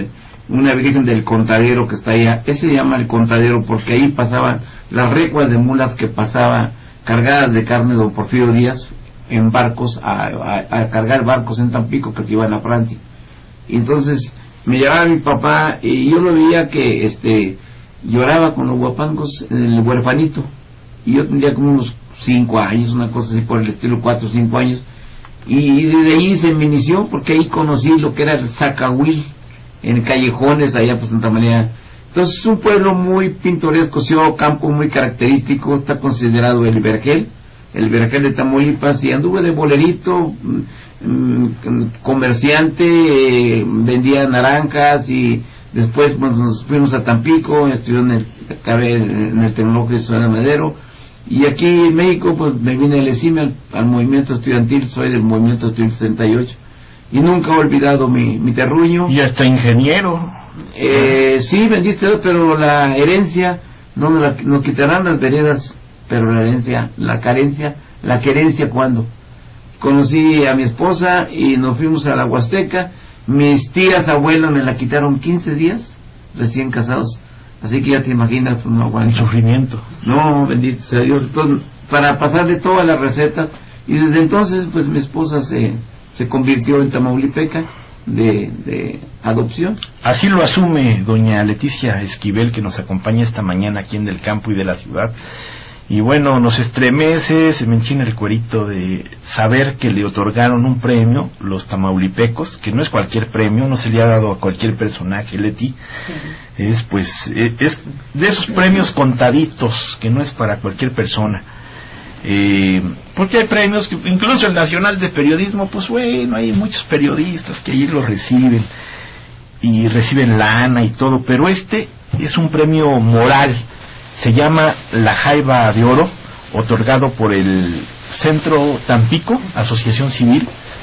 una virgen del Contadero que está allá. Ese se llama el Contadero porque ahí pasaban las recuas de mulas que pasaban cargadas de carne de don Porfirio Díaz en barcos, a cargar barcos en Tampico que se iban a Francia. Y entonces me llevaba mi papá y yo lo veía que lloraba con los guapangos en el huerfanito, y yo tendría como unos 5 años, una cosa así por el estilo, 4 o 5 años, y desde ahí se me inició, porque ahí conocí lo que era el Zacahuil, en callejones allá por Santa María. Entonces es un pueblo muy pintoresco, campo muy característico, está considerado el vergel de Tamaulipas, y anduve de bolerito, comerciante, vendía naranjas, y después pues, nos fuimos a Tampico, estudié en el Tecnológico de Ciudad de Madero, y aquí en México pues me vine al ESIME, al movimiento estudiantil, soy del movimiento estudiantil 68, y nunca he olvidado mi terruño. Y hasta ingeniero. Sí, bendito Dios, pero la herencia, no nos quitarán las veredas, pero la herencia, la querencia, ¿cuándo? Conocí a mi esposa y nos fuimos a la Huasteca. Mis tías abuelas me la quitaron 15 días, recién casados, así que ya te imaginas, pues no aguanto. El sufrimiento. No, bendito sea Dios. Entonces, para pasarle todas las recetas, y desde entonces pues mi esposa se convirtió en tamaulipeca de adopción. Así lo asume doña Leticia Esquivel, que nos acompaña esta mañana aquí en Del Campo y de la Ciudad. Y bueno, nos estremece, se me enchina el cuerito de saber que le otorgaron un premio, los tamaulipecos, que no es cualquier premio, no se le ha dado a cualquier personaje, Leti. Es de esos premios contaditos, que no es para cualquier persona. Porque hay premios que, incluso el Nacional de Periodismo, pues bueno, hay muchos periodistas que allí lo reciben, y reciben lana y todo, pero este es un premio moral. Se llama La Jaiba de Oro, otorgado por el Centro Tampico, Asociación Civil,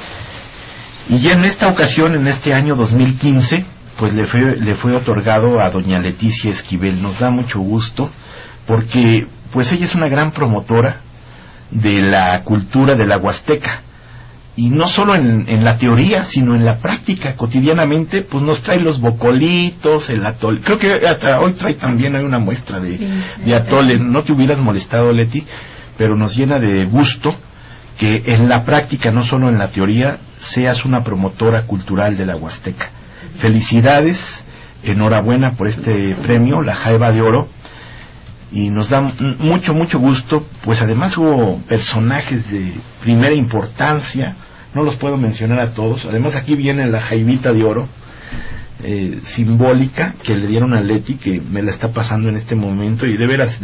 y ya en esta ocasión, en este año 2015, pues le fue otorgado a doña Leticia Esquivel. Nos da mucho gusto, porque pues ella es una gran promotora de la cultura de la Huasteca, y no solo en la teoría, sino en la práctica, cotidianamente, pues nos trae los bocolitos, el atole. Creo que hasta hoy trae también, hay una muestra de atole. No te hubieras molestado, Leti, pero nos llena de gusto que en la práctica, no solo en la teoría, seas una promotora cultural de la Huasteca. Felicidades, enhorabuena por este premio, la Jaiba de Oro, y nos da mucho gusto, pues además hubo personajes de primera importancia, no los puedo mencionar a todos. Además aquí viene la Jaibita de Oro, simbólica, que le dieron a Leti, que me la está pasando en este momento, y de veras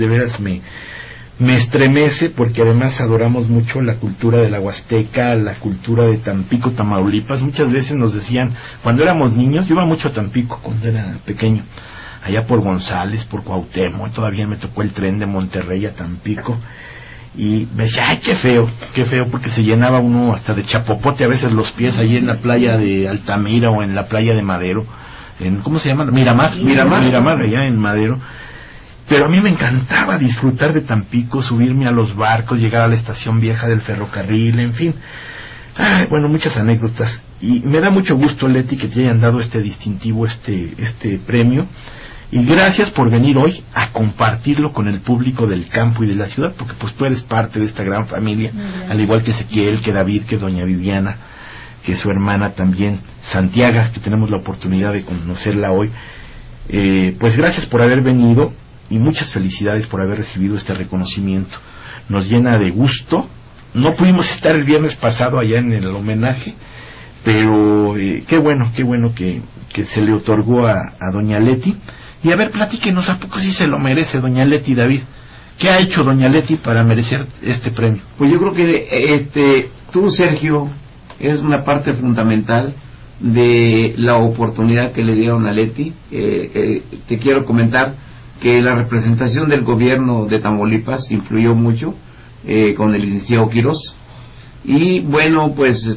me estremece, porque además adoramos mucho la cultura de la Huasteca, la cultura de Tampico, Tamaulipas. Muchas veces nos decían, cuando éramos niños, yo iba mucho a Tampico cuando era pequeño, allá por González, por Cuauhtémoc, todavía me tocó el tren de Monterrey a Tampico, y me decía, ay, qué feo, porque se llenaba uno hasta de chapopote a veces los pies, allí en la playa de Altamira o en la playa de Madero, ¿cómo se llama? Miramar, allá en Madero. Pero a mí me encantaba disfrutar de Tampico, subirme a los barcos, llegar a la estación vieja del ferrocarril, en fin. Bueno, muchas anécdotas, y me da mucho gusto, Leti, que te hayan dado este distintivo, este premio. Y gracias por venir hoy a compartirlo con el público del campo y de la ciudad, porque pues tú eres parte de esta gran familia, al igual que Ezequiel, que David, que doña Viviana, que su hermana también, Santiago, que tenemos la oportunidad de conocerla hoy. Pues gracias por haber venido, y muchas felicidades por haber recibido este reconocimiento. Nos llena de gusto. No pudimos estar el viernes pasado allá en el homenaje, pero qué bueno que se le otorgó a doña Leti. Y a ver, platíquenos, ¿a poco sí se lo merece doña Leti, David? ¿Qué ha hecho doña Leti para merecer este premio? Pues yo creo que tú, Sergio, eres una parte fundamental de la oportunidad que le dieron a Leti. Te quiero comentar que la representación del gobierno de Tamaulipas influyó mucho con el licenciado Quirós. Y bueno, pues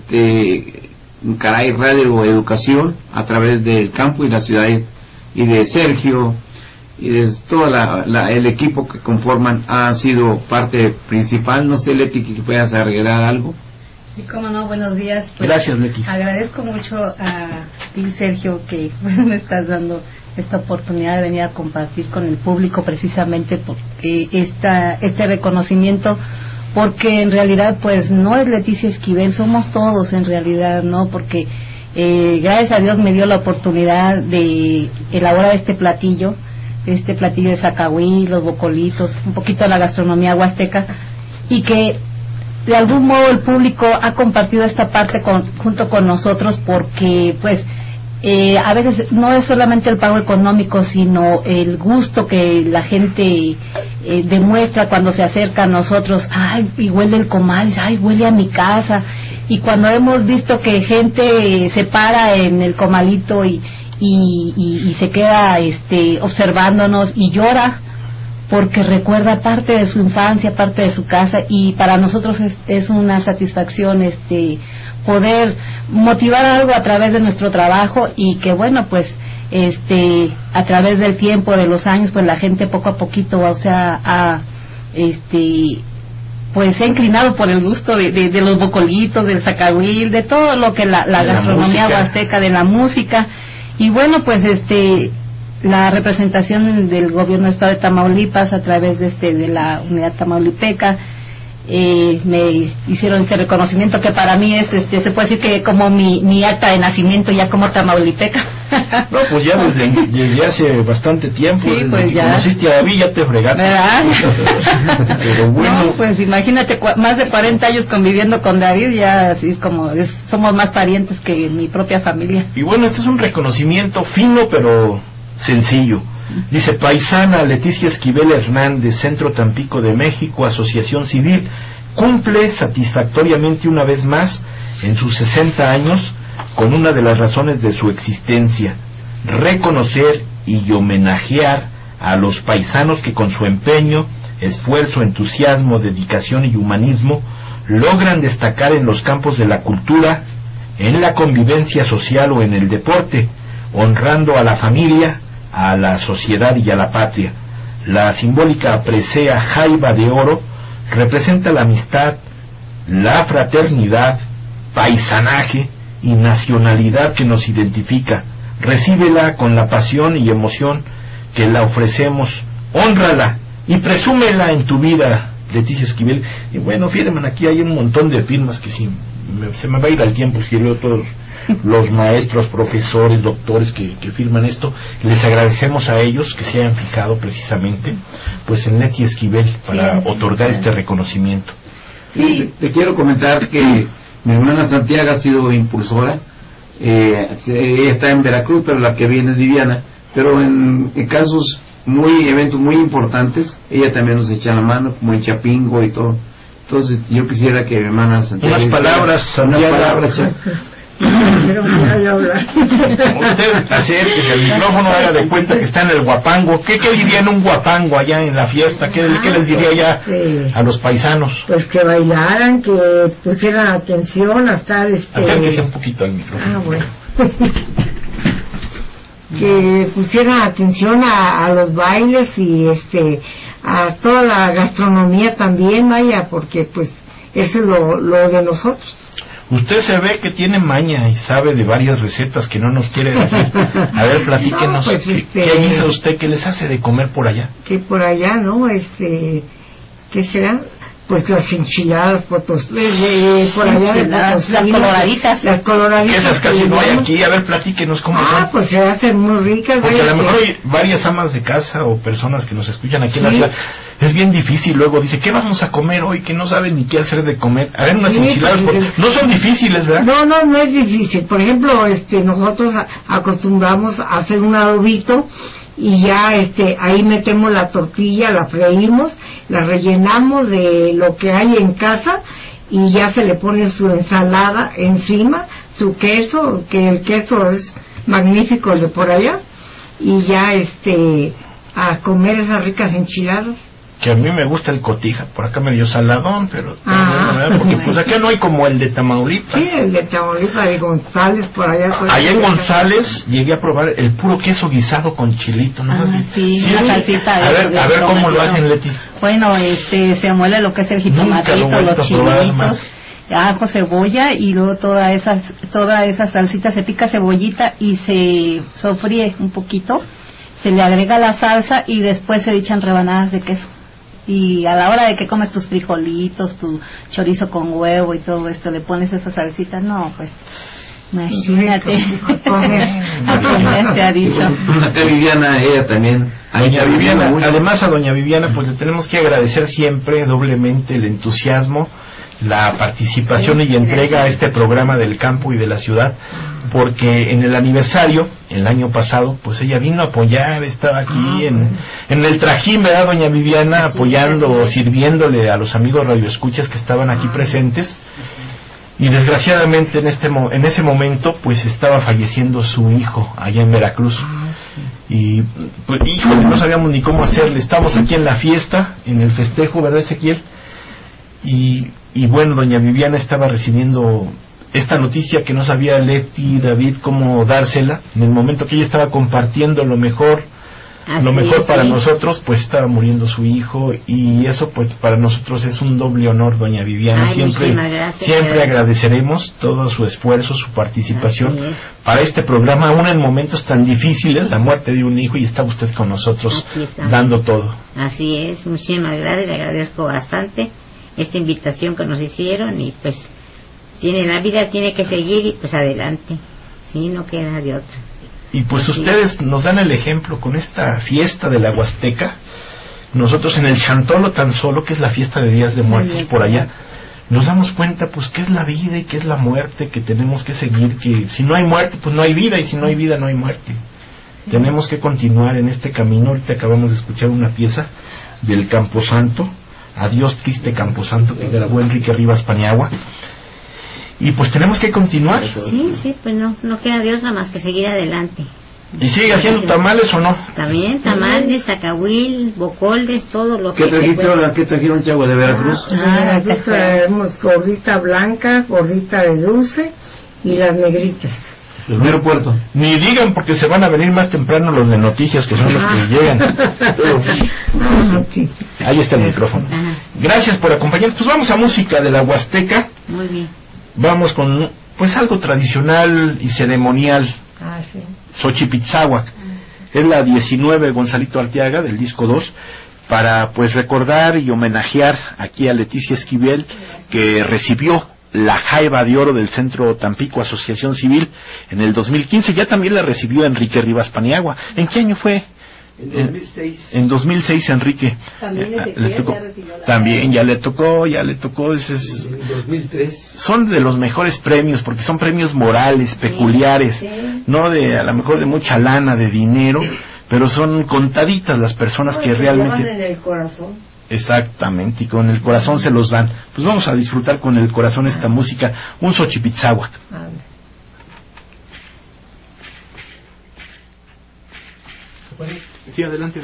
Caray Radio Educación, a través del campo y la ciudad, y de Sergio y de todo el equipo que conforman, ha sido parte principal. No sé, Leti, que puedas agregar algo. Sí, cómo no, buenos días. Pues, gracias, Leti. Agradezco mucho a ti, Sergio, que pues, me estás dando esta oportunidad de venir a compartir con el público precisamente porque este reconocimiento, porque en realidad pues no es Leticia Esquivel, somos todos en realidad, ¿no? Porque gracias a Dios me dio la oportunidad de elaborar este platillo de zacahuil, los bocolitos, un poquito de la gastronomía huasteca, y que de algún modo el público ha compartido esta parte junto con nosotros, porque pues a veces no es solamente el pago económico, sino el gusto que la gente demuestra cuando se acerca a nosotros. Ay, y huele el comal, ay, huele a mi casa. Y cuando hemos visto que gente se para en el comalito y se queda observándonos y llora porque recuerda parte de su infancia, parte de su casa, y para nosotros es una satisfacción poder motivar algo a través de nuestro trabajo, y que bueno, pues a través del tiempo, de los años, pues la gente poco a poquito, o sea, pues se ha inclinado por el gusto de los bocolitos, del zacahuil, de todo lo que la gastronomía huasteca, de la música. Y bueno, pues la representación del gobierno del estado de Tamaulipas a través de la unidad tamaulipeca me hicieron este reconocimiento que para mí es se puede decir que como mi acta de nacimiento ya como tamaulipeca. No, pues ya desde hace bastante tiempo, sí, desde pues que ya conociste a David ya te fregaste. ¿Verdad? Pero bueno, no, pues imagínate, más de 40 años conviviendo con David, ya así es como somos más parientes que mi propia familia. Y bueno, este es un reconocimiento fino pero sencillo. Dice: paisana Leticia Esquivel Hernández, Centro Tampico de México, Asociación Civil, cumple satisfactoriamente una vez más en sus 60 años con una de las razones de su existencia: reconocer y homenajear a los paisanos que con su empeño, esfuerzo, entusiasmo, dedicación y humanismo logran destacar en los campos de la cultura, en la convivencia social o en el deporte, honrando a la familia, a la sociedad y a la patria. La simbólica presea jaiba de oro representa la amistad, la fraternidad, paisanaje y nacionalidad que nos identifica. Recíbela con la pasión y emoción que la ofrecemos, hónrala y presúmela en tu vida, Leticia Esquivel. Y bueno, firman, aquí hay un montón de firmas que se me va a ir al tiempo si leo todos los maestros, profesores, doctores que firman esto. Les agradecemos a ellos que se hayan fijado precisamente pues en Leti Esquivel para otorgar este reconocimiento. Sí, te quiero comentar que mi hermana Santiago ha sido impulsora. Ella está en Veracruz, pero la que viene es Viviana. Pero en casos eventos muy importantes, ella también nos echa la mano, como en Chapingo y todo. Entonces yo quisiera que mi hermana Santiago... Unas palabras, Santiago. Usted acérquese al micrófono, haga de cuenta que está en el guapango. ¿Qué diría en un guapango allá en la fiesta? ¿Qué les diría ya a los paisanos? Pues que bailaran, que pusieran atención a estar acérquese un poquito al micrófono. Bueno. Que pusieran atención a los bailes y a toda la gastronomía también, vaya, porque pues eso es lo de nosotros. Usted se ve que tiene maña y sabe de varias recetas que no nos quiere decir. A ver, platíquenos. No, pues ¿qué guisa usted? ¿Qué les hace de comer por allá? Que por allá, ¿no? ¿Qué será? Pues las enchiladas por allá de Potosí, las coloraditas. Que esas casi no hay aquí. A ver, platíquenos cómo son. Pues se hacen muy ricas. Porque a lo mejor hay varias amas de casa o personas que nos escuchan aquí en la ciudad. Es bien difícil, luego dice, ¿qué vamos a comer hoy? Que no saben ni qué hacer de comer. A ver, unas enchiladas, no son difíciles, ¿verdad? No es difícil. Por ejemplo, nosotros acostumbramos a hacer un adobito y ya ahí metemos la tortilla, la freímos, la rellenamos de lo que hay en casa y ya se le pone su ensalada encima, su queso, que el queso es magnífico el de por allá, y ya a comer esas ricas enchiladas. Que a mí me gusta el cotija, por acá medio saladón, pero porque pues acá no hay como el de Tamaulipas. Sí, el de Tamaulipas, de González, por allá. Allá en González llegué a probar el puro queso guisado con chilito, ¿no? Sí, una salsita. A ver cómo lo hacen, Leti. Bueno, se muele lo que es el jitomatito, los chilitos, ajo, cebolla, y luego toda esa salsita, se pica cebollita y se sofríe un poquito, se le agrega la salsa y después se echan rebanadas de queso. Y a la hora de que comes tus frijolitos, tu chorizo con huevo y todo esto, le pones esa salsita, no, pues imagínate. A comer se ha dicho. Acá Viviana, ella también. Doña Viviana, además a doña Viviana pues le tenemos que agradecer siempre doblemente el entusiasmo, la participación y entrega a este programa del campo y de la ciudad, porque en el aniversario, el año pasado, pues ella vino a apoyar, estaba aquí en el trajín, ¿verdad, doña Viviana? Apoyando, sirviéndole a los amigos radioescuchas que estaban aquí presentes. Y desgraciadamente en ese momento pues estaba falleciendo su hijo allá en Veracruz. Y pues, híjole, no sabíamos ni cómo hacerle. Estábamos aquí en la fiesta, en el festejo, ¿verdad, Ezequiel? Y bueno, doña Viviana estaba recibiendo esta noticia que no sabía Leti y David cómo dársela. En el momento que ella estaba compartiendo lo mejor para nosotros, pues estaba muriendo su hijo, y eso pues para nosotros es un doble honor, doña Viviana. Siempre agradeceremos todo su esfuerzo, su participación para este programa, aún en momentos tan difíciles, la muerte de un hijo, y está usted con nosotros dando todo. Así es, muchísimas gracias, le agradezco bastante esta invitación que nos hicieron, y pues la vida tiene que seguir, y pues adelante, sí, no queda de otra. Y pues ustedes nos dan el ejemplo con esta fiesta de la Huasteca. Nosotros en el Chantolo tan solo, que es la fiesta de Días de Muertos por allá, nos damos cuenta pues que es la vida y que es la muerte, que tenemos que seguir, que si no hay muerte pues no hay vida, y si no hay vida no hay muerte. Tenemos que continuar en este camino. Ahorita acabamos de escuchar una pieza del Camposanto, Adiós triste Camposanto, que grabó Enrique Rivas Paniagua. Y pues tenemos que continuar. Sí, pues no queda de otra más que seguir adelante. ¿Y sigue haciendo tamales o no? También tamales, zacahuil, bocoles, todo lo que trajiste ahora? ¿Qué trajeron, Chagua, de Veracruz? Traemos gordita blanca, gordita de dulce y las negritas. El mero puerto. Ni digan, porque se van a venir más temprano los de noticias, que son los que llegan. Ahí está el micrófono. Gracias por acompañarnos. Pues vamos a música de la Huasteca. Muy bien. Vamos con pues algo tradicional y ceremonial. Xochipitzáhuac. Es la 19, Gonzalito Arteaga, del disco 2, para pues recordar y homenajear aquí a Leticia Esquivel, que recibió la Jaiba de Oro del Centro Tampico Asociación Civil en el 2015. Ya también la recibió Enrique Rivas Paniagua. ¿En qué año fue? En 2006. En 2006, Enrique. También ya le tocó. Ese es, en 2003. Son de los mejores premios, porque son premios morales, peculiares, no de a lo mejor de mucha lana, de dinero, pero son contaditas las personas que realmente... En el corazón. Exactamente, y con el corazón se los dan. Pues vamos a disfrutar con el corazón esta música, un Xochipitzáhuac. Sí, adelante.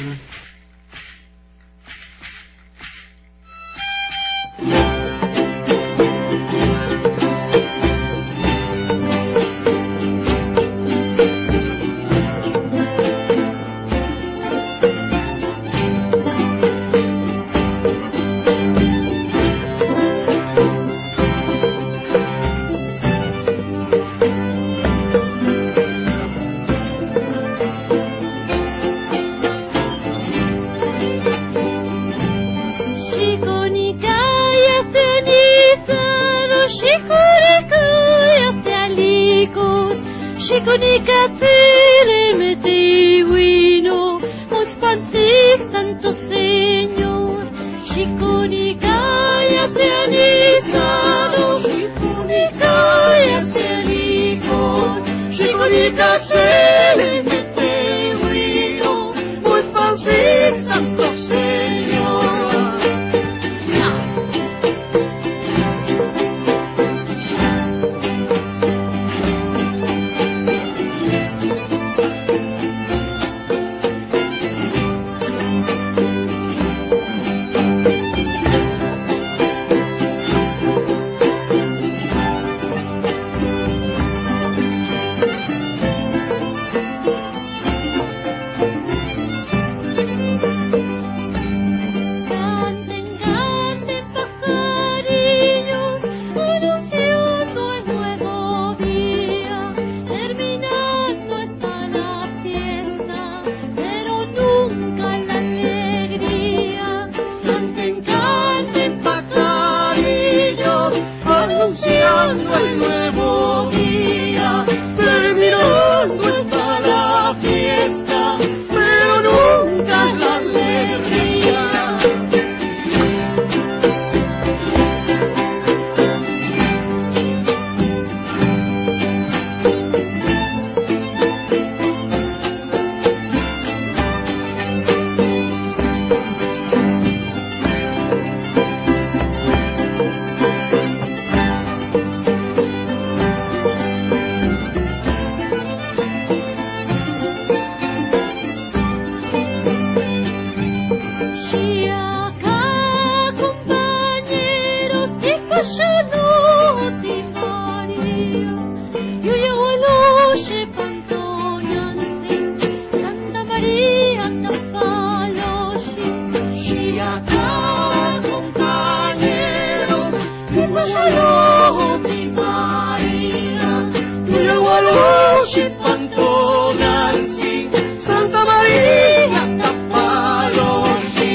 Santa María, Tapalosi.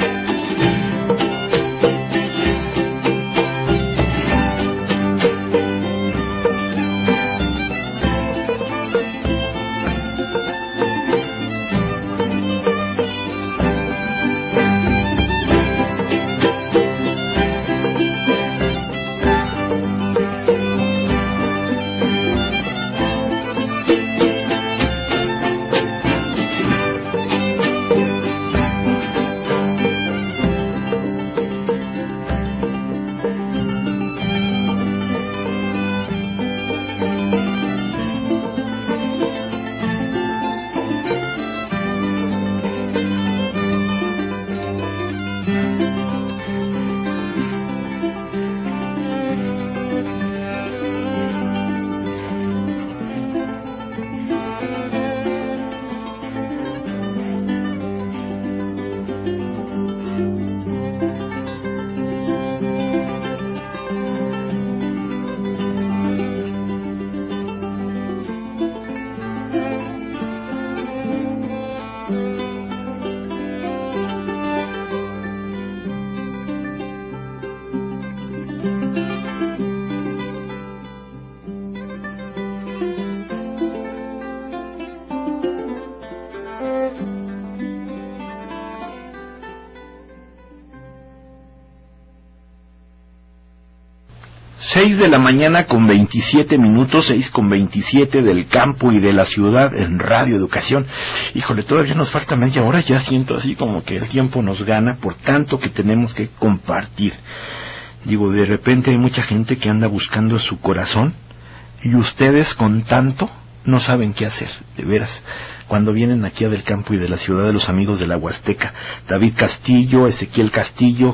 6 de la mañana con 27 minutos, 6 con 27 del campo y de la ciudad en Radio Educación. Híjole, todavía nos falta media hora, ya siento así como que el tiempo nos gana por tanto que tenemos que compartir. Digo, de repente hay mucha gente que anda buscando su corazón y ustedes con tanto no saben qué hacer, de veras. Cuando vienen aquí a del campo y de la ciudad, de los amigos de la Huasteca, David Castillo, Ezequiel Castillo,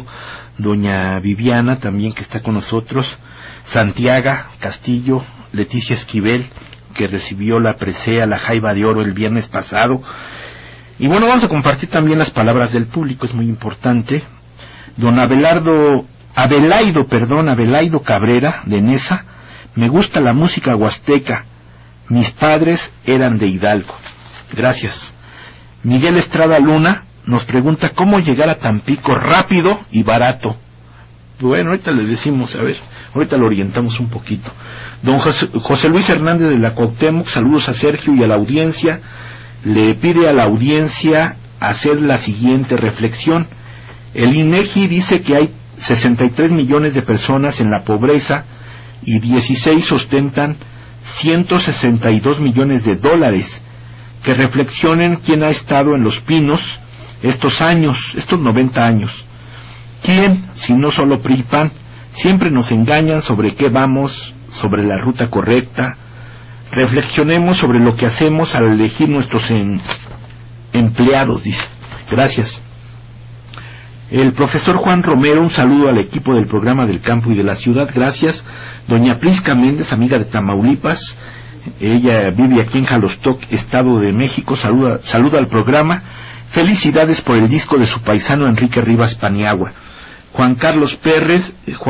doña Viviana también que está con nosotros, Santiago Castillo, Leticia Esquivel, que recibió la presea, la jaiba de oro el viernes pasado. Y bueno, vamos a compartir también las palabras del público, es muy importante. Don Abelardo Cabrera, de Nesa: me gusta la música huasteca, mis padres eran de Hidalgo. Gracias. Miguel Estrada Luna nos pregunta cómo llegar a Tampico rápido y barato. Bueno, ahorita le decimos, a ver, ahorita lo orientamos un poquito. Don José Luis Hernández de la Cuauhtémoc, saludos a Sergio y a la audiencia. Le pide a la audiencia hacer la siguiente reflexión. El INEGI dice que hay 63 millones de personas en la pobreza y 16 ostentan 162 millones de dólares. Que reflexionen quién ha estado en Los Pinos estos años, estos 90 años. ¿Quién, si no solo PRI y PAN? Siempre nos engañan sobre qué vamos, sobre la ruta correcta. Reflexionemos sobre lo que hacemos al elegir nuestros empleados, dice. Gracias. El profesor Juan Romero, un saludo al equipo del programa del campo y de la ciudad. Gracias. Doña Prisca Méndez, amiga de Tamaulipas, ella vive aquí en Jalostoc, Estado de México, saluda al programa. Felicidades por el disco de su paisano Enrique Rivas Paniagua. Juan Carlos Pérez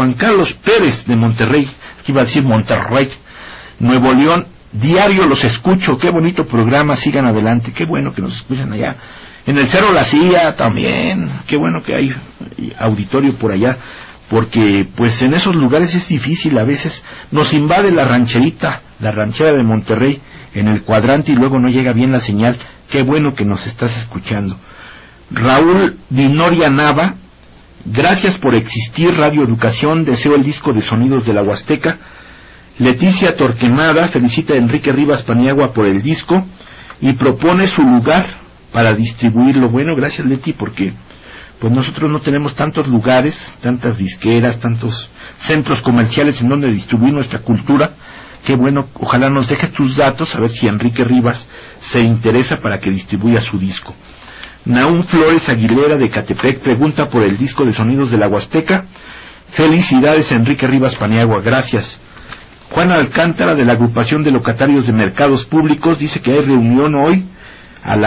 de Monterrey, es que iba a decir Monterrey, Nuevo León, diario los escucho, qué bonito programa, sigan adelante, qué bueno que nos escuchan allá. En el Cerro La Silla también, qué bueno que hay auditorio por allá, porque pues en esos lugares es difícil, a veces nos invade la ranchera de Monterrey en el cuadrante y luego no llega bien la señal. Qué bueno que nos estás escuchando. Raúl Dinoria Nava, gracias por existir Radio Educación, deseo el disco de sonidos de la Huasteca. Leticia Torquemada felicita a Enrique Rivas Paniagua por el disco y propone su lugar para distribuirlo. Bueno, gracias Leti, porque pues nosotros no tenemos tantos lugares, tantas disqueras, tantos centros comerciales en donde distribuir nuestra cultura. Qué bueno, ojalá nos dejes tus datos, a ver si Enrique Rivas se interesa para que distribuya su disco. Naúm Flores Aguilera de Catepec pregunta por el disco de sonidos de la Huasteca. Felicidades Enrique Rivas Paniagua, gracias. Juan Alcántara de la agrupación de locatarios de mercados públicos dice que hay reunión hoy a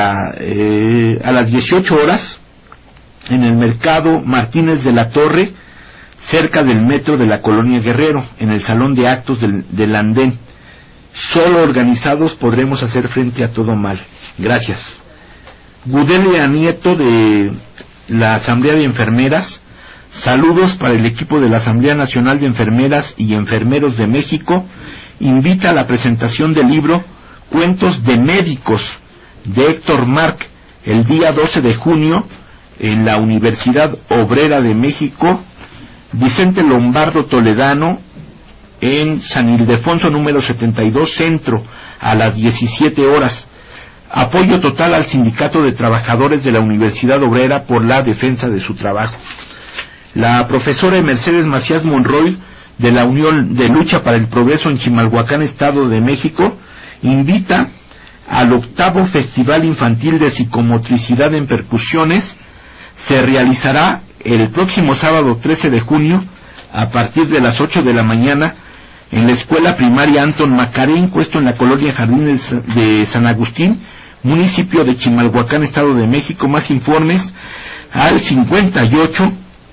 las 18 horas en el mercado Martínez de la Torre cerca del metro de la Colonia Guerrero, en el salón de actos del andén. Solo organizados podremos hacer frente a todo mal. Gracias. Gudelia Nieto, de la Asamblea de Enfermeras. Saludos para el equipo de la Asamblea Nacional de Enfermeras y Enfermeros de México. Invita a la presentación del libro Cuentos de Médicos, de Héctor Marc, el día 12 de junio en la Universidad Obrera de México, Vicente Lombardo Toledano, en San Ildefonso número 72 Centro, a las 17 horas. Apoyo total al Sindicato de Trabajadores de la Universidad Obrera por la defensa de su trabajo. La profesora Mercedes Macías Monroy, de la Unión de Lucha para el Progreso en Chimalhuacán, Estado de México, invita al 8º Festival Infantil de Psicomotricidad en Percusiones. Se realizará el próximo sábado 13 de junio a partir de las 8 de la mañana en la Escuela Primaria Anton Macarenco, esto en la colonia Jardines de San Agustín, municipio de Chimalhuacán, Estado de México. Más informes al 58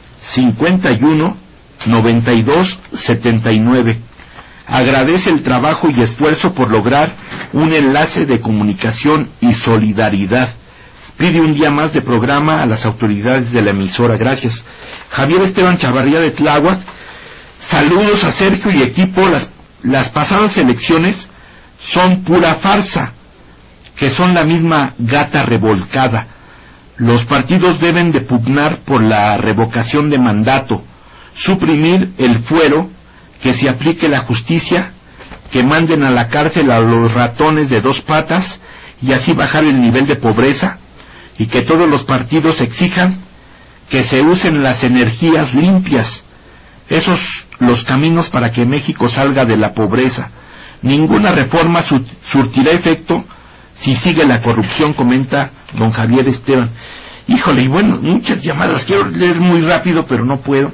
51 92 79. Agradece el trabajo y esfuerzo por lograr un enlace de comunicación y solidaridad. Pide un día más de programa a las autoridades de la emisora. Gracias. Javier Esteban Chavarría, de Tláhuac. Saludos a Sergio y equipo. Las pasadas elecciones son pura farsa, que son la misma gata revolcada. Los partidos deben de pugnar por la revocación de mandato, suprimir el fuero, que se aplique la justicia, que manden a la cárcel a los ratones de 2 patas y así bajar el nivel de pobreza, y que todos los partidos exijan que se usen las energías limpias. Esos los caminos para que México salga de la pobreza. Ninguna reforma surtirá efecto si sigue la corrupción, comenta don Javier Esteban. Híjole, y bueno, muchas llamadas. Quiero leer muy rápido, pero no puedo.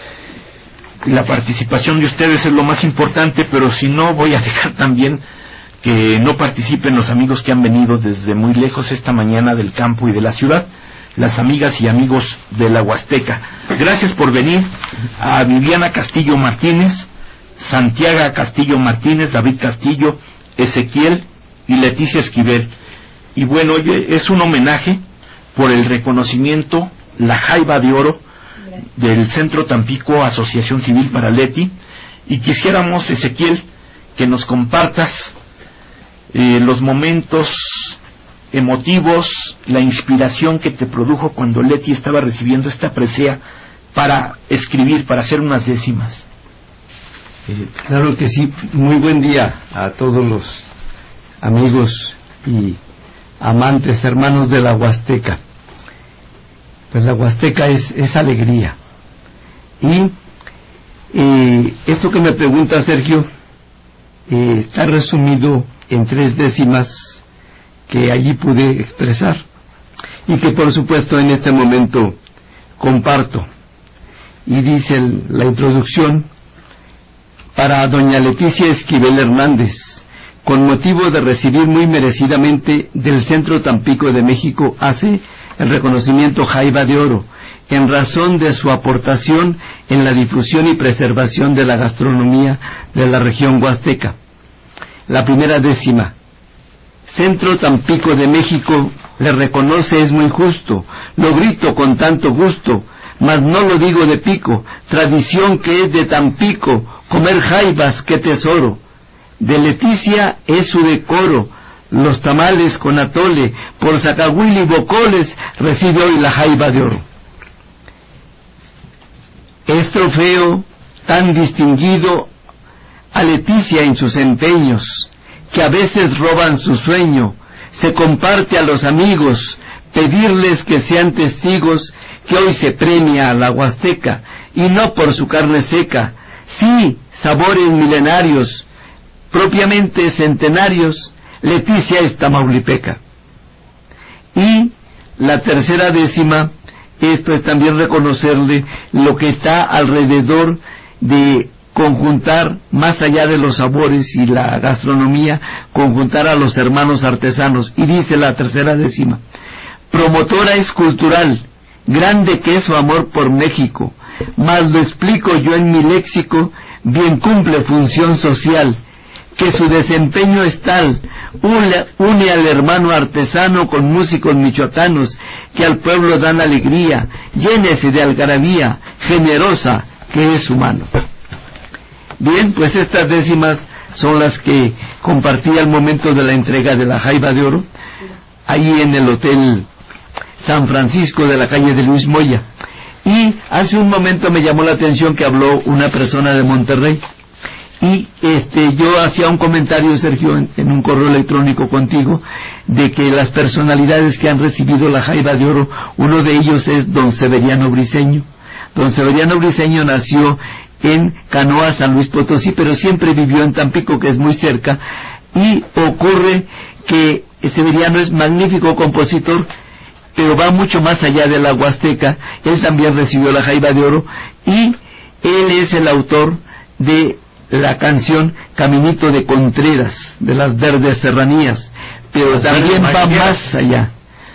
La participación de ustedes es lo más importante, pero si no, voy a dejar también que no participen los amigos que han venido desde muy lejos esta mañana del campo y de la ciudad, las amigas y amigos de la Huasteca. Gracias por venir. A Viviana Castillo Martínez, Santiago Castillo Martínez, David Castillo, Ezequiel y Leticia Esquivel. Y bueno, oye, es un homenaje por el reconocimiento, la Jaiba de Oro del Centro Tampico Asociación Civil para Leti, y quisiéramos, Ezequiel, que nos compartas los momentos emotivos, la inspiración que te produjo cuando Leti estaba recibiendo esta presea para escribir, para hacer unas décimas. Claro que sí. Muy buen día a todos los amigos y amantes, hermanos de la Huasteca. Pues la Huasteca es alegría. Y esto que me pregunta Sergio está resumido en 3 décimas que allí pude expresar y que por supuesto en este momento comparto. Y dice la introducción: para doña Leticia Esquivel Hernández, con motivo de recibir muy merecidamente del Centro Tampico de México, hace el reconocimiento Jaiba de Oro, en razón de su aportación en la difusión y preservación de la gastronomía de la región huasteca. La primera décima: Centro Tampico de México le reconoce, es muy justo, lo grito con tanto gusto, mas no lo digo de pico, tradición que es de Tampico, comer jaibas, qué tesoro. De Leticia es su decoro, los tamales con atole, por zacahuil y bocoles recibe hoy la Jaiba de Oro. Es trofeo tan distinguido a Leticia en sus empeños, que a veces roban su sueño, se comparte a los amigos, pedirles que sean testigos que hoy se premia a la Huasteca, y no por su carne seca, sí, sabores milenarios, propiamente centenarios. Leticia es tamaulipeca. Y la tercera décima, esto es también reconocerle lo que está alrededor de conjuntar, más allá de los sabores y la gastronomía, conjuntar a los hermanos artesanos. Y dice la tercera décima: promotora es cultural, grande que es su amor por México, mas lo explico yo en mi léxico, bien cumple función social, que su desempeño es tal, une al hermano artesano con músicos michoacanos, que al pueblo dan alegría, llénese de algarabía, generosa, que es su mano. Bien, pues estas décimas son las que compartí al momento de la entrega de la Jaiba de Oro, ahí en el Hotel San Francisco de la calle de Luis Moya. Y hace un momento me llamó la atención que habló una persona de Monterrey. Y yo hacía un comentario, Sergio, en un correo electrónico contigo, de que las personalidades que han recibido la Jaiba de Oro, uno de ellos es don Severiano Briceño. Don Severiano Briceño nació en Canoa, San Luis Potosí, pero siempre vivió en Tampico, que es muy cerca, y ocurre que Severiano es magnífico compositor, pero va mucho más allá de la Huasteca. Él también recibió la Jaiba de Oro, y él es el autor de la canción Caminito de Contreras, de las Verdes Serranías, pero también va más allá.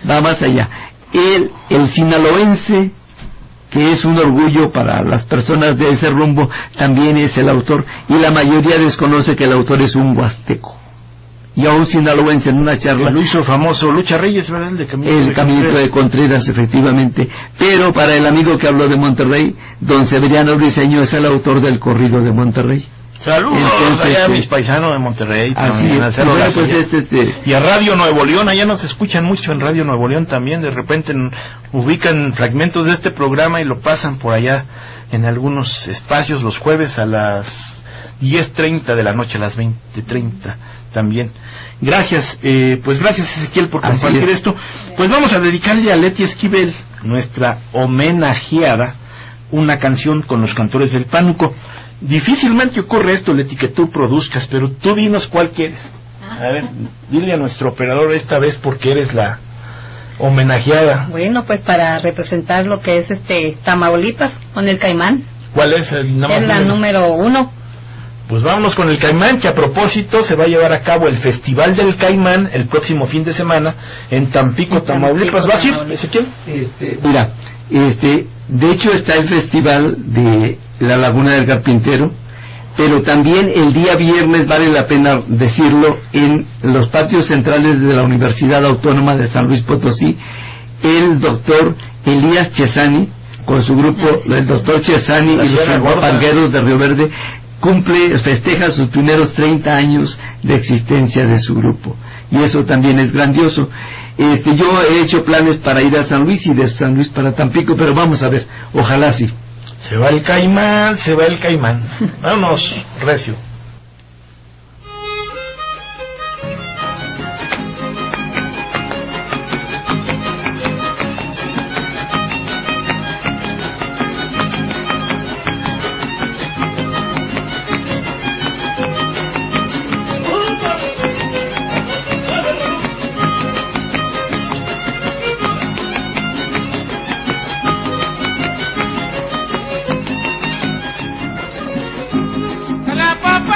El sinaloense, que es un orgullo para las personas de ese rumbo, también es el autor, y la mayoría desconoce que el autor es un huasteco. Y a un sinaloense en una charla lo hizo famoso Lucha Reyes, ¿verdad? El Caminito de Contreras, efectivamente. Pero para el amigo que habló de Monterrey, don Severiano Briceño es el autor del corrido de Monterrey. Saludos. Entonces, allá a mis paisanos de Monterrey. Así es. Bueno, pues y a Radio Nuevo León, allá nos escuchan mucho en Radio Nuevo León también. De repente ubican fragmentos de este programa y lo pasan por allá en algunos espacios los jueves a las 10:30 de la noche, a las 20:30 también. Gracias, pues gracias Ezequiel por compartir esto. Pues vamos a dedicarle a Leti Esquivel, nuestra homenajeada, una canción con los Cantores del Pánuco. Difícilmente ocurre esto, Leti, que tú produzcas, pero tú dinos cuál quieres. A ver, dile a nuestro operador esta vez porque eres la homenajeada. Bueno, pues para representar lo que es Tamaulipas con el Caimán. ¿Cuál es el número? Es la número 1. Pues vámonos con el Caimán, que a propósito se va a llevar a cabo el Festival del Caimán el próximo fin de semana en Tampico, Tamaulipas. ¿Vas a ir, Ezequiel? Mira, de hecho está el Festival de la Laguna del Carpintero, pero también el día viernes, vale la pena decirlo, en los patios centrales de la Universidad Autónoma de San Luis Potosí, el doctor Elías Chesani, con su grupo, el doctor Chesani y los guapangueros de Río Verde, festeja sus primeros 30 años de existencia de su grupo, y eso también es grandioso. Yo he hecho planes para ir a San Luis y de San Luis para Tampico, pero vamos a ver, ojalá sí. Se va el Caimán. Vámonos, recio. La papa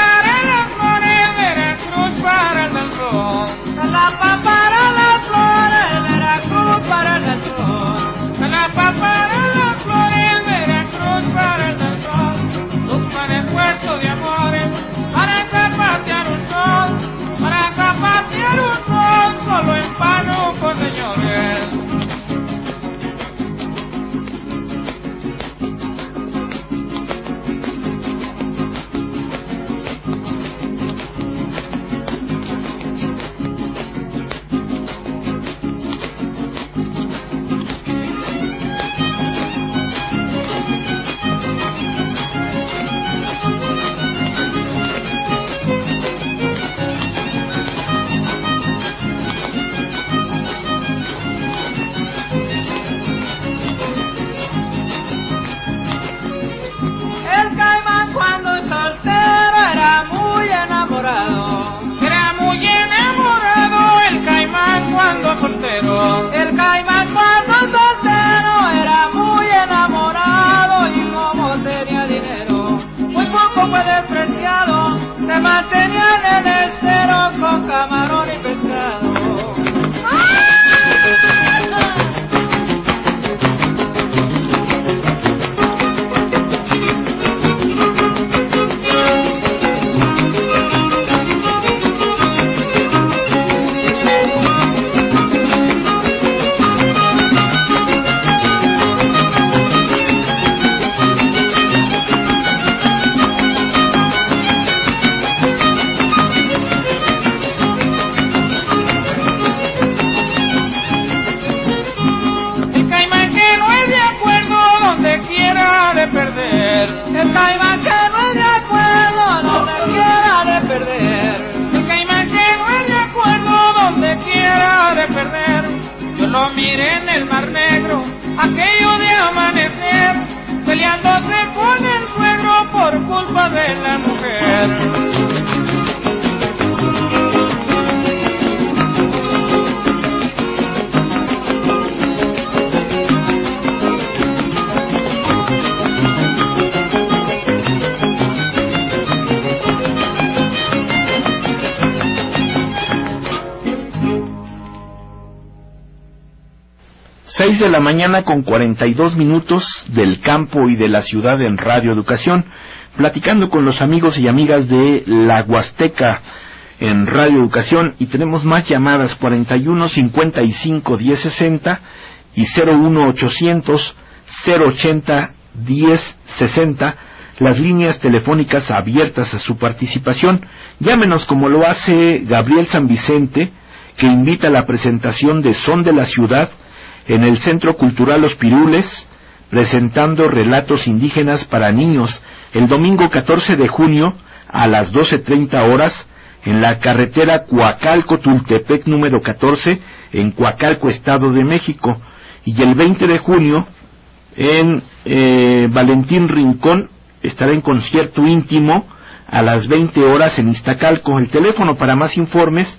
6 de la mañana con 42 minutos del campo y de la ciudad en Radio Educación, platicando con los amigos y amigas de la Huasteca en Radio Educación, y tenemos más llamadas, 41 55 10 60 y 01 800 080 10 60, las líneas telefónicas abiertas a su participación. Llámenos como lo hace Gabriel San Vicente, que invita a la presentación de Son de la Ciudad en el Centro Cultural Los Pirules, presentando relatos indígenas para niños, el domingo 14 de junio a las 12:30 horas, en la carretera Coacalco-Tultepec número 14, en Coacalco, Estado de México, y el 20 de junio en Valentín Rincón estará en concierto íntimo a las 20 horas en Iztacalco. El teléfono para más informes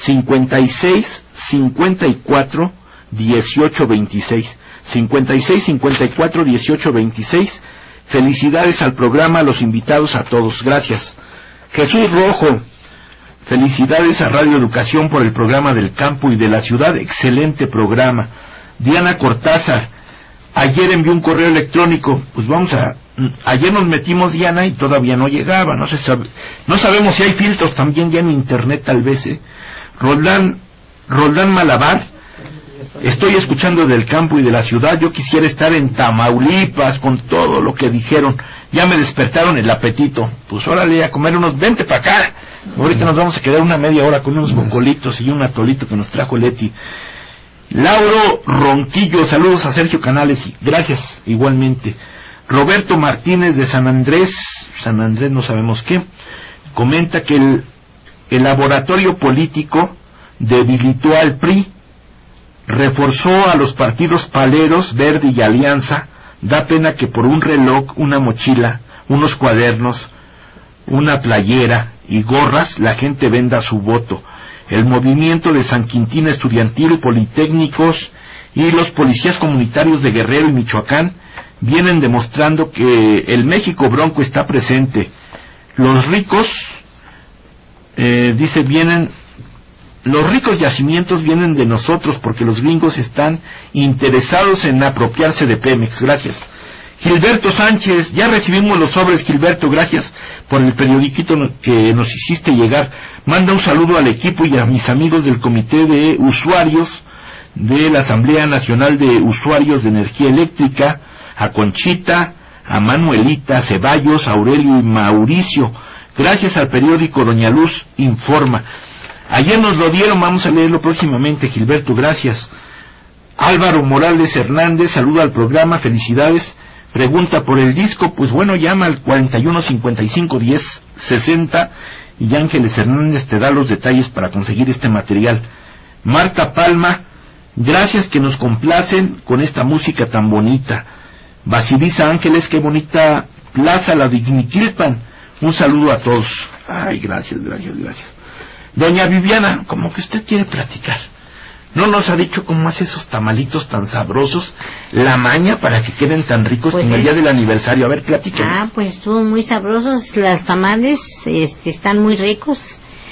56 54 18 26, 56 54 18 26. Felicidades al programa, a los invitados, a todos. Gracias. Jesús Rojo, felicidades a Radio Educación por el programa del campo y de la ciudad, excelente programa. Diana Cortázar, ayer envió un correo electrónico, pues ayer nos metimos, Diana, y todavía no llegaba, no sabemos si hay filtros también ya en internet, tal vez. Roldán Malabar, estoy escuchando del campo y de la ciudad, yo quisiera estar en Tamaulipas con todo lo que dijeron, ya me despertaron el apetito, pues órale a comer vente para acá, ahorita nos vamos a quedar una media hora con unos bocolitos y un atolito que nos trajo Leti. Lauro Ronquillo, saludos a Sergio Canales, y gracias igualmente. Roberto Martínez de San Andrés no sabemos qué, comenta que el laboratorio político debilitó al PRI, reforzó a los partidos paleros, Verde y Alianza. Da pena que por un reloj, una mochila, unos cuadernos, una playera y gorras la gente venda su voto. El movimiento de San Quintín estudiantil, politécnicos y los policías comunitarios de Guerrero y Michoacán vienen demostrando que el México bronco está presente. Los ricos, los ricos yacimientos vienen de nosotros porque los gringos están interesados en apropiarse de Pemex. Gracias. Gilberto Sánchez, ya recibimos los sobres, Gilberto, gracias por el periodiquito que nos hiciste llegar. Manda un saludo al equipo y a mis amigos del Comité de Usuarios de la Asamblea Nacional de Usuarios de Energía Eléctrica, a Conchita, a Manuelita, a Ceballos, a Aurelio y Mauricio. Gracias al periódico Doña Luz Informa. Ayer nos lo dieron, vamos a leerlo próximamente, Gilberto, gracias. Álvaro Morales Hernández, saludo al programa, felicidades. Pregunta por el disco, pues bueno, llama al 41 55 10 60 y Ángeles Hernández te da los detalles para conseguir este material. Marta Palma, gracias que nos complacen con esta música tan bonita. Basilisa Ángeles, qué bonita plaza la de Ixmiquilpan. Un saludo a todos. Ay, gracias. Doña Viviana, como que usted quiere platicar. No nos ha dicho cómo hace esos tamalitos tan sabrosos, la maña para que queden tan ricos en el día del aniversario. A ver, platíquenos. Pues estuvo muy sabrosos, las tamales están muy ricos.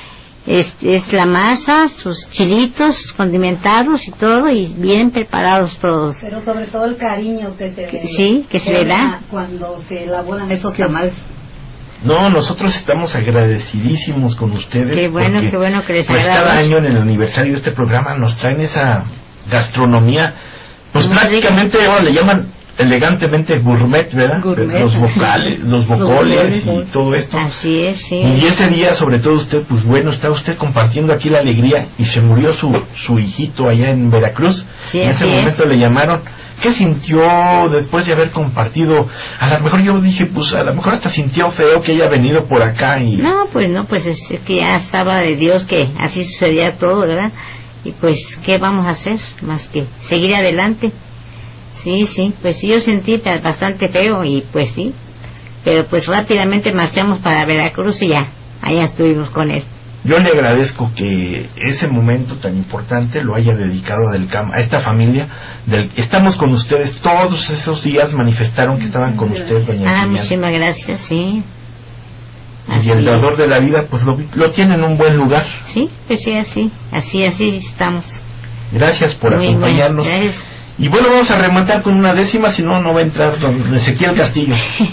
Es la masa, sus chilitos condimentados y todo, y bien preparados todos. Pero sobre todo el cariño que se le da cuando se elaboran esos tamales. No, nosotros estamos agradecidísimos con ustedes. Qué bueno que les pues cada año en el aniversario de este programa nos traen esa gastronomía, pues prácticamente ahora le llaman elegantemente gourmet, ¿verdad? Los bocoles y todo esto. Así es, sí. Y ese día, sobre todo usted, pues bueno, está usted compartiendo aquí la alegría, y se murió su hijito allá en Veracruz. Sí, en ese momento le llamaron. ¿Qué sintió después de haber compartido? A lo mejor yo dije, pues a lo mejor hasta sintió feo que haya venido por acá y... No, pues es que ya estaba de Dios que así sucedía todo, ¿verdad? Y pues, ¿qué vamos a hacer? Más que seguir adelante. Sí, pues sí, yo sentí bastante feo y pues sí. Pero pues rápidamente marchamos para Veracruz y ya, allá estuvimos con él. Yo le agradezco que ese momento tan importante lo haya dedicado a esta familia. Estamos con ustedes todos esos días, manifestaron que estaban con ustedes, doña Viviana. Muchísimas gracias, sí. Y el dador de la vida, pues lo tiene en un buen lugar. Sí, pues sí, así estamos. Gracias por acompañarnos. Gracias. Y bueno, vamos a rematar con una décima, si no, no va a entrar don Ezequiel Castillo.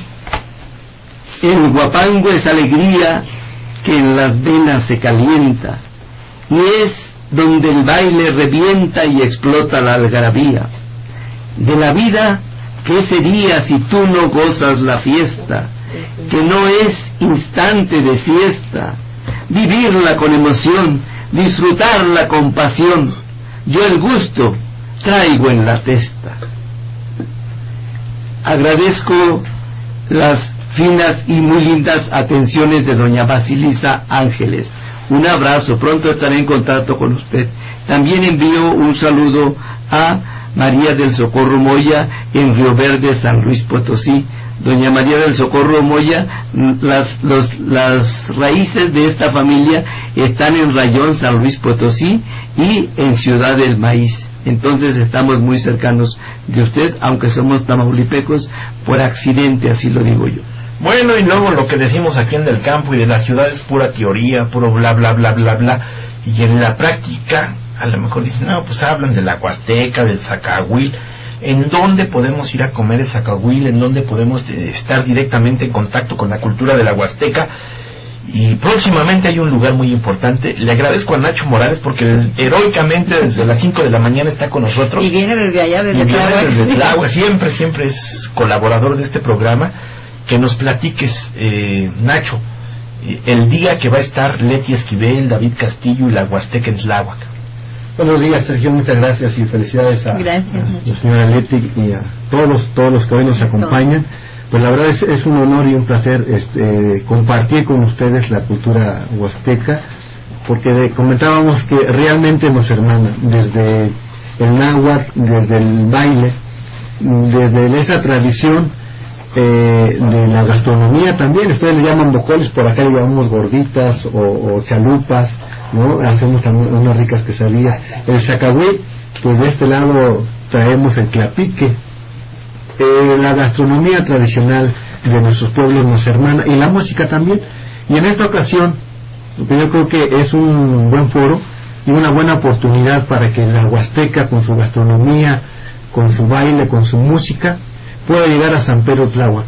El huapango es alegría que en las venas se calienta, y es donde el baile revienta y explota la algarabía. De la vida, ¿qué sería si tú no gozas la fiesta? Que no es instante de siesta, vivirla con emoción, disfrutarla con pasión. Yo el gusto traigo en la testa. Agradezco las finas y muy lindas atenciones de doña Basilisa Ángeles. Un abrazo, pronto estaré en contacto con usted. También envío un saludo a María del Socorro Moya en Río Verde, San Luis Potosí. Doña María del Socorro Moya, las raíces de esta familia están en Rayón, San Luis Potosí, y en Ciudad del Maíz. Entonces estamos muy cercanos de usted, aunque somos tamaulipecos por accidente, así lo digo yo. Bueno, y luego lo que decimos aquí en el campo y de la ciudad es pura teoría, puro bla bla bla bla bla, y en la práctica a lo mejor dicen, no, pues hablan de la Huasteca, del Zacahuil. ¿En dónde podemos ir a comer el Zacahuil? ¿En dónde podemos estar directamente en contacto con la cultura de la Huasteca? Y próximamente hay un lugar muy importante. Le agradezco a Nacho Morales porque heroicamente desde las 5 de la mañana está con nosotros. Y viene desde allá, desde Tláhuac. Siempre es colaborador de este programa. Que nos platiques, Nacho, el día que va a estar Leti Esquivel, David Castillo y la Huasteca en Tláhuac. Buenos días, Sergio, muchas gracias y felicidades a la señora Leti y a todos los que hoy nos acompañan. Pues la verdad es un honor y un placer compartir con ustedes la cultura huasteca, porque comentábamos que realmente nos hermana, desde el náhuatl, desde el baile, desde esa tradición de la gastronomía también. Ustedes le llaman bocoles, por acá le llamamos gorditas o chalupas, ¿no? Hacemos también unas ricas quesadillas. El Zacahuil, pues de este lado traemos el tlapique. La gastronomía tradicional de nuestros pueblos nos hermana, y la música también. Y en esta ocasión yo creo que es un buen foro y una buena oportunidad para que la Huasteca, con su gastronomía, con su baile, con su música, pueda llegar a San Pedro Tláhuac,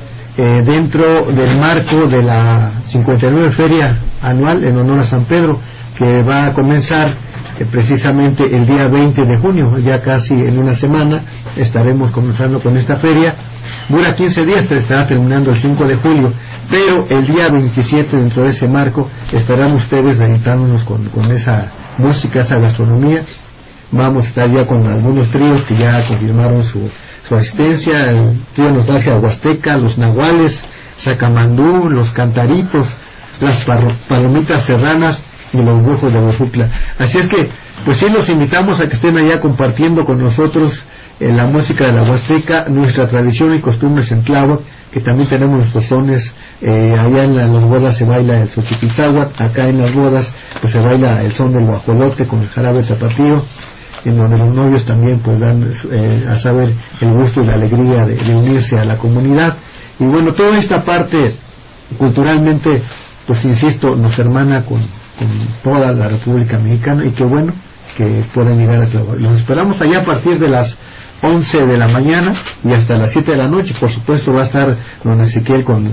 dentro del marco de la 59 Feria Anual en honor a San Pedro, que va a comenzar precisamente el día 20 de junio, ya casi en una semana estaremos comenzando con esta feria. Dura 15 días, pero estará terminando el 5 de julio, pero el día 27, dentro de ese marco, estarán ustedes deleitándonos con esa música, esa gastronomía. Vamos a estar ya con algunos tríos que ya confirmaron su asistencia: el trío Nostalgia Huasteca, los Nahuales, Sacamandú, los Cantaritos, las Palomitas Serranas y los Brujos de Huejutla. Así es que, pues sí, los invitamos a que estén allá compartiendo con nosotros la música de la Huasteca, nuestra tradición y costumbres en Tláhuac, que también tenemos nuestros sones. Allá en las bodas se baila el Xochipilzáhuatl, acá en las bodas pues se baila el son del guajolote con el jarabe zapatillo, en donde los novios también pues dan a saber el gusto y la alegría de unirse a la comunidad. Y bueno, toda esta parte culturalmente, pues insisto, nos hermana con toda la República Mexicana, y qué bueno que puedan llegar a Tláhuac. Los esperamos allá a partir de las 11 de la mañana y hasta las 7 de la noche. Por supuesto va a estar don Ezequiel con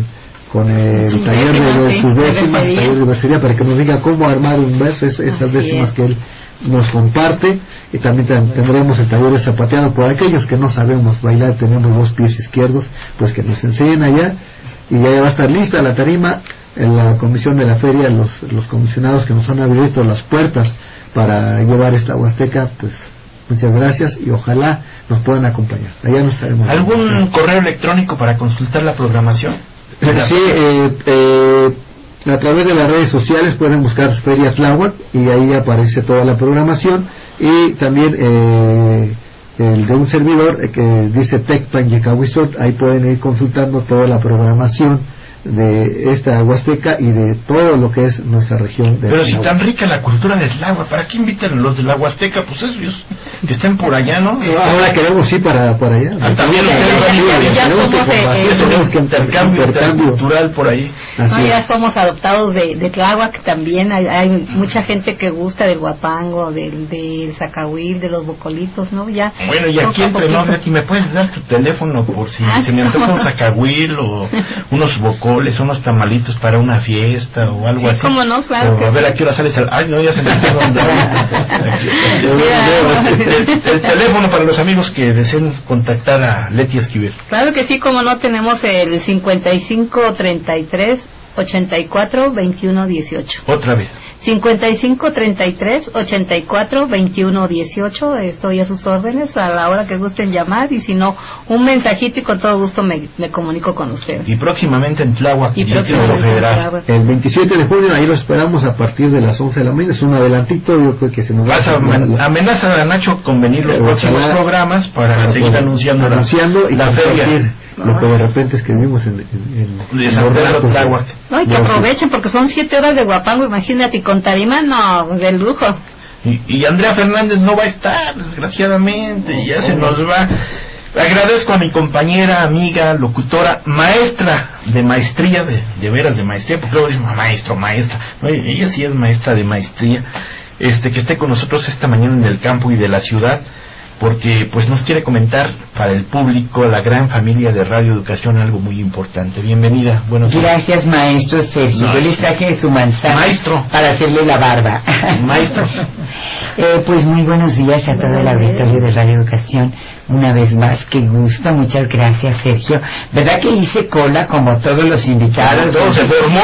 el taller de sus décimas, taller de versería, para que nos diga cómo armar un verso, esas décimas que él nos comparte. Y también tendremos el taller de zapateado por aquellos que no sabemos bailar, tenemos 2 pies izquierdos, pues que nos enseñen allá. Y ya va a estar lista la tarima. En la comisión de la feria, los comisionados que nos han abierto las puertas para llevar esta Huasteca, pues muchas gracias y ojalá nos puedan acompañar. Allá nos estaremos. ¿Algún correo electrónico para consultar la programación? Sí, a través de las redes sociales pueden buscar Feria Tláhuac y ahí aparece toda la programación, y también el de un servidor que dice Tecpan Yecahuizot, ahí pueden ir consultando toda la programación de esta Huasteca y de todo lo que es nuestra región. Pero si tan rica la cultura del Tláhuac, ¿para qué invitan los de la Huasteca? Pues ellos que estén por allá, ¿no? Ahora queremos ir para allá. También somos intercambio cultural por ahí. Ya somos adoptados de Tláhuac también. Hay mucha gente que gusta del guapango, del zacahuil, de los bocolitos, ¿no? Ya. Bueno, y aquí entre nosotros, ¿me puedes dar tu teléfono por si se me antoja un zacahuil o unos bocoles, unos tamalitos para una fiesta o algo así? Cómo no, claro. O a ver, ¿a qué hora sales? Ay, no, ya se me olvidó. El teléfono para los amigos que deseen contactar a Leti Esquivel. Claro que sí, como no, tenemos el 5533-84-2118. Otra vez. 5533-84-2118. Estoy a sus órdenes a la hora que gusten llamar, y si no, un mensajito y con todo gusto me comunico con ustedes. Y próximamente en Tláhuac, Distrito Federal. El 27 de junio, ahí lo esperamos a partir de las 11 de la mañana. Es un adelantito, yo creo que se nos va a... Amenaza a Nacho con venir los próximos programas para seguir anunciando y la feria. Lo que de repente escribimos en Tláhuac. No, y que aprovechen porque son 7 horas de guapango, imagínate, y con tarima, no, de lujo. Y Andrea Fernández no va a estar, desgraciadamente, ya se nos va. Agradezco a mi compañera, amiga, locutora, maestra de maestría, de veras de maestría, porque luego digo maestra, no, ella sí es maestra de maestría, que esté con nosotros esta mañana en el campo y de la ciudad, porque pues nos quiere comentar para el público, la gran familia de Radio Educación, algo muy importante. Bienvenida, buenos días. Gracias, maestro Sergio. Yo les traje su manzana, maestro, para hacerle la barba. Maestro. Pues muy buenos días a todo el auditorio de Radio Educación. Una vez más, qué gusto, muchas gracias, Sergio. ¿Verdad que hice cola como todos los invitados? No, se formó.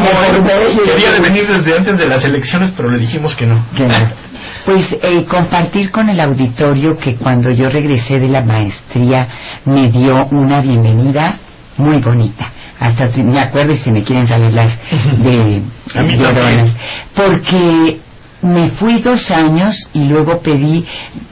Quería de venir desde antes de las elecciones, pero le dijimos que no. Pues compartir con el auditorio que cuando yo regresé de la maestría me dio una bienvenida muy bonita. Hasta me acuerdo y se me quieren salir las de lloronas. Porque me fui 2 años y luego pedí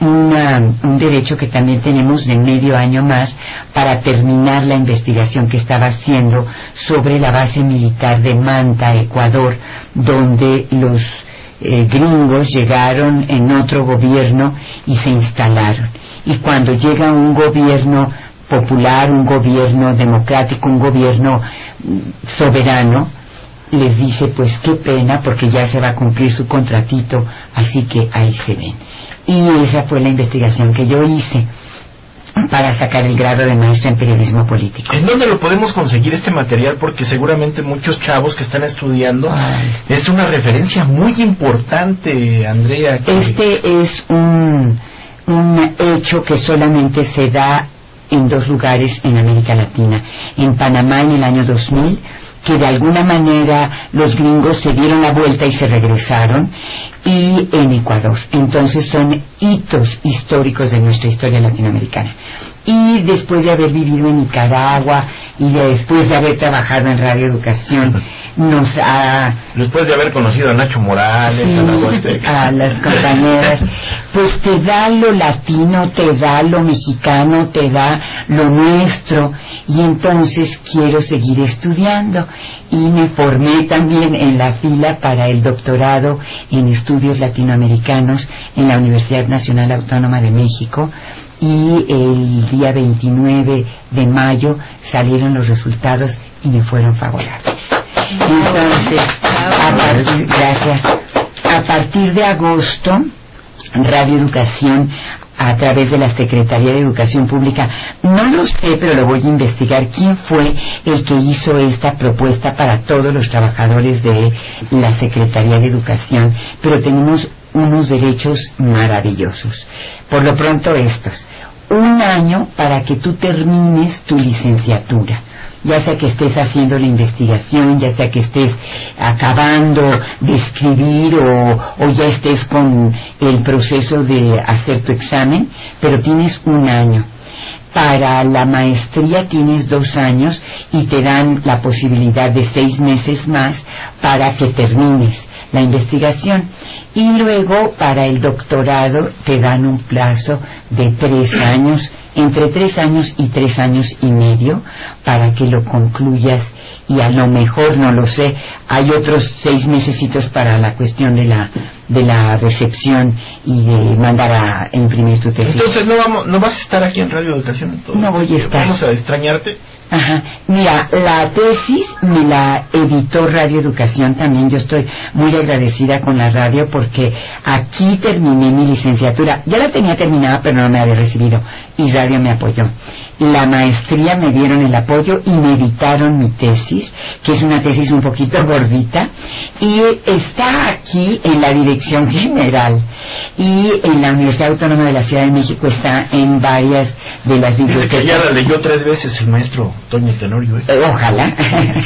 un derecho que también tenemos de medio año más para terminar la investigación que estaba haciendo sobre la base militar de Manta, Ecuador, donde los gringos llegaron en otro gobierno y se instalaron. Y cuando llega un gobierno popular, un gobierno democrático, un gobierno soberano, les dice pues qué pena porque ya se va a cumplir su contratito, así que ahí se ven. Y esa fue la investigación que yo hice para sacar el grado de maestra en periodismo político. ¿En dónde lo podemos conseguir este material? Porque seguramente muchos chavos que están estudiando, es una referencia muy importante, Andrea. Este es un hecho que solamente se da en 2 lugares en América Latina. En Panamá en el año 2000, que de alguna manera los gringos se dieron la vuelta y se regresaron, y en Ecuador. Entonces son hitos históricos de nuestra historia latinoamericana. Y después de haber vivido en Nicaragua y después de haber trabajado en Radio Educación, después de haber conocido a Nacho Morales, a las compañeras, pues te da lo latino, te da lo mexicano, te da lo nuestro, y entonces quiero seguir estudiando, y me formé también en la fila para el doctorado en estudios latinoamericanos en la Universidad Nacional Autónoma de México, y el día 29 de mayo salieron los resultados y me fueron favorables. Entonces, a partir de agosto, Radio Educación, a través de la Secretaría de Educación Pública, no lo sé, pero lo voy a investigar, quién fue el que hizo esta propuesta para todos los trabajadores de la Secretaría de Educación, pero tenemos unos derechos maravillosos. Por lo pronto estos: 1 año para que tú termines tu licenciatura, ya sea que estés haciendo la investigación, ya sea que estés acabando de escribir o ya estés con el proceso de hacer tu examen, pero tienes 1 año. Para la maestría tienes 2 años y te dan la posibilidad de 6 meses más para que termines la investigación. Y luego para el doctorado te dan un plazo de 3 años, entre 3 años y 3 años y medio, para que lo concluyas y a lo mejor, no lo sé, hay otros 6 mesecitos para la cuestión de la recepción y de mandar a imprimir tu tesis. Entonces no vas a estar aquí en Radio Educación. No voy a estar. Vamos a extrañarte. Ajá. Mira, la tesis me la editó Radio Educación también. Yo estoy muy agradecida con la radio porque aquí terminé mi licenciatura. Ya la tenía terminada, pero no me había recibido y radio me apoyó. La maestría me dieron el apoyo y me editaron mi tesis, que es una tesis un poquito gordita, y está aquí en la Dirección General, y en la Universidad Autónoma de la Ciudad de México está en varias de las bibliotecas. Ya la leyó 3 veces el maestro Toño Tenorio. Ojalá.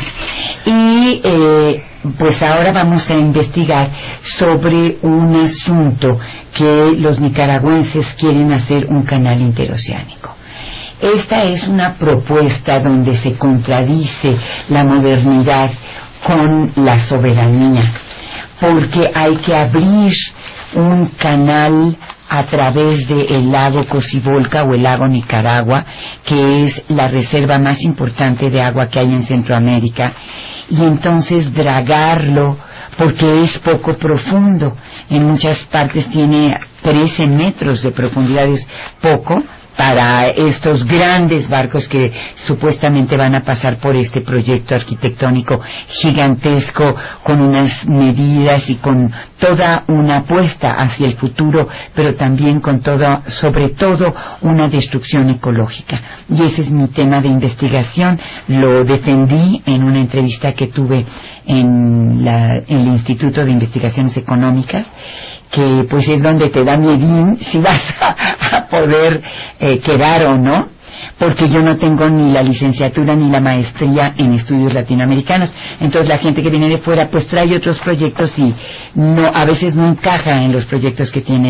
Y pues ahora vamos a investigar sobre un asunto que los nicaragüenses quieren hacer un canal interoceánico. Esta es una propuesta donde se contradice la modernidad con la soberanía, porque hay que abrir un canal a través del lago Cocibolca o el lago Nicaragua, que es la reserva más importante de agua que hay en Centroamérica, y entonces dragarlo porque es poco profundo. En muchas partes tiene 13 metros de profundidad, es poco para estos grandes barcos que supuestamente van a pasar por este proyecto arquitectónico gigantesco, con unas medidas y con toda una apuesta hacia el futuro, pero también con sobre todo una destrucción ecológica. Y ese es mi tema de investigación. Lo defendí en una entrevista que tuve en el Instituto de Investigaciones Económicas, que pues es donde te da miedín si vas a poder quedar o no, porque yo no tengo ni la licenciatura ni la maestría en estudios latinoamericanos. Entonces la gente que viene de fuera pues trae otros proyectos y a veces no encaja en los proyectos que tiene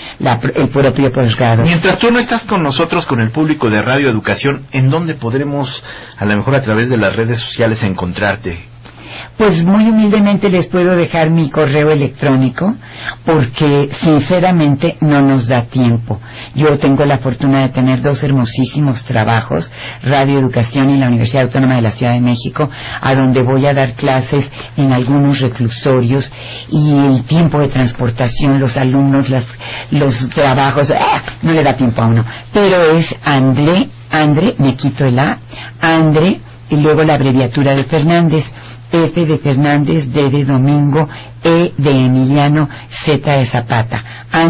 el propio posgrado. Mientras tú no estás con nosotros, con el público de Radio Educación, ¿en dónde podremos, a lo mejor a través de las redes sociales, encontrarte? Pues muy humildemente les puedo dejar mi correo electrónico, porque sinceramente no nos da tiempo. Yo tengo la fortuna de tener 2 hermosísimos trabajos, Radio Educación y la Universidad Autónoma de la Ciudad de México, a donde voy a dar clases en algunos reclusorios, y el tiempo de transportación, los alumnos, los trabajos, no le da tiempo a uno. Pero es André, me quito el A, André, y luego la abreviatura de Fernández, F de Fernández, D de Domingo, E de Emiliano, Z de Zapata,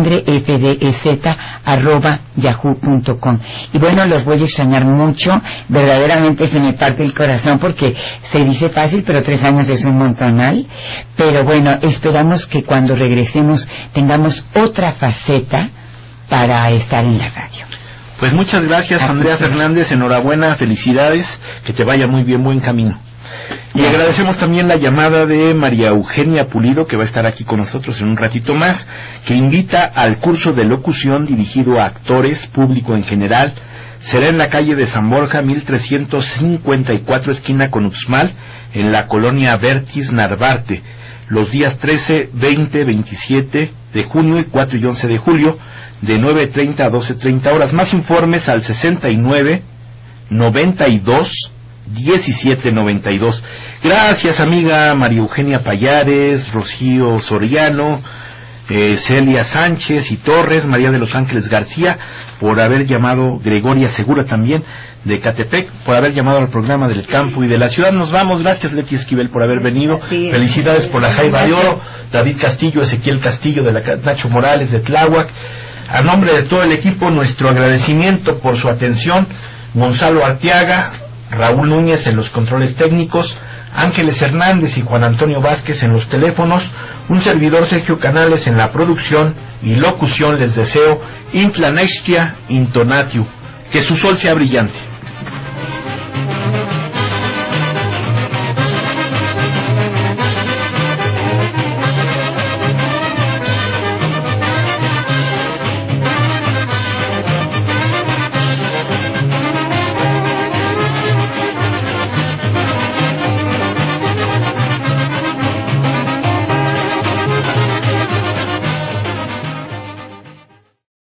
andrefdez@yahoo.com. Y bueno, los voy a extrañar mucho, verdaderamente se me parte el corazón porque se dice fácil, pero 3 años es un montonal. Pero bueno, esperamos que cuando regresemos tengamos otra faceta para estar en la radio. Pues muchas gracias, Andrea Fernández, enhorabuena, felicidades, que te vaya muy bien, buen camino. Y agradecemos también la llamada de María Eugenia Pulido, que va a estar aquí con nosotros en un ratito más, que invita al curso de locución dirigido a actores, público en general. Será en la calle de San Borja, 1354, esquina con Uxmal, en la colonia Vertis Narvarte, los días 13, 20, 27 de junio y 4 y 11 de julio, de 9:30 a 12:30 horas. Más informes al 69 92 1792. Gracias, amiga María Eugenia Payares, Rocío Soriano, Celia Sánchez y Torres, María de los Ángeles García, por haber llamado, Gregoria Segura también, de Catepec, por haber llamado al programa del campo y de la ciudad. Nos vamos, gracias Leti Esquivel por haber venido, felicidades por la Jaiba de Oro, David Castillo, Ezequiel Castillo, de la Nacho Morales de Tláhuac. A nombre de todo el equipo, nuestro agradecimiento por su atención. Gonzalo Arteaga, Raúl Núñez en los controles técnicos, Ángeles Hernández y Juan Antonio Vázquez en los teléfonos, un servidor Sergio Canales en la producción y locución. Les deseo Intla Nextia Intonatiu, que su sol sea brillante.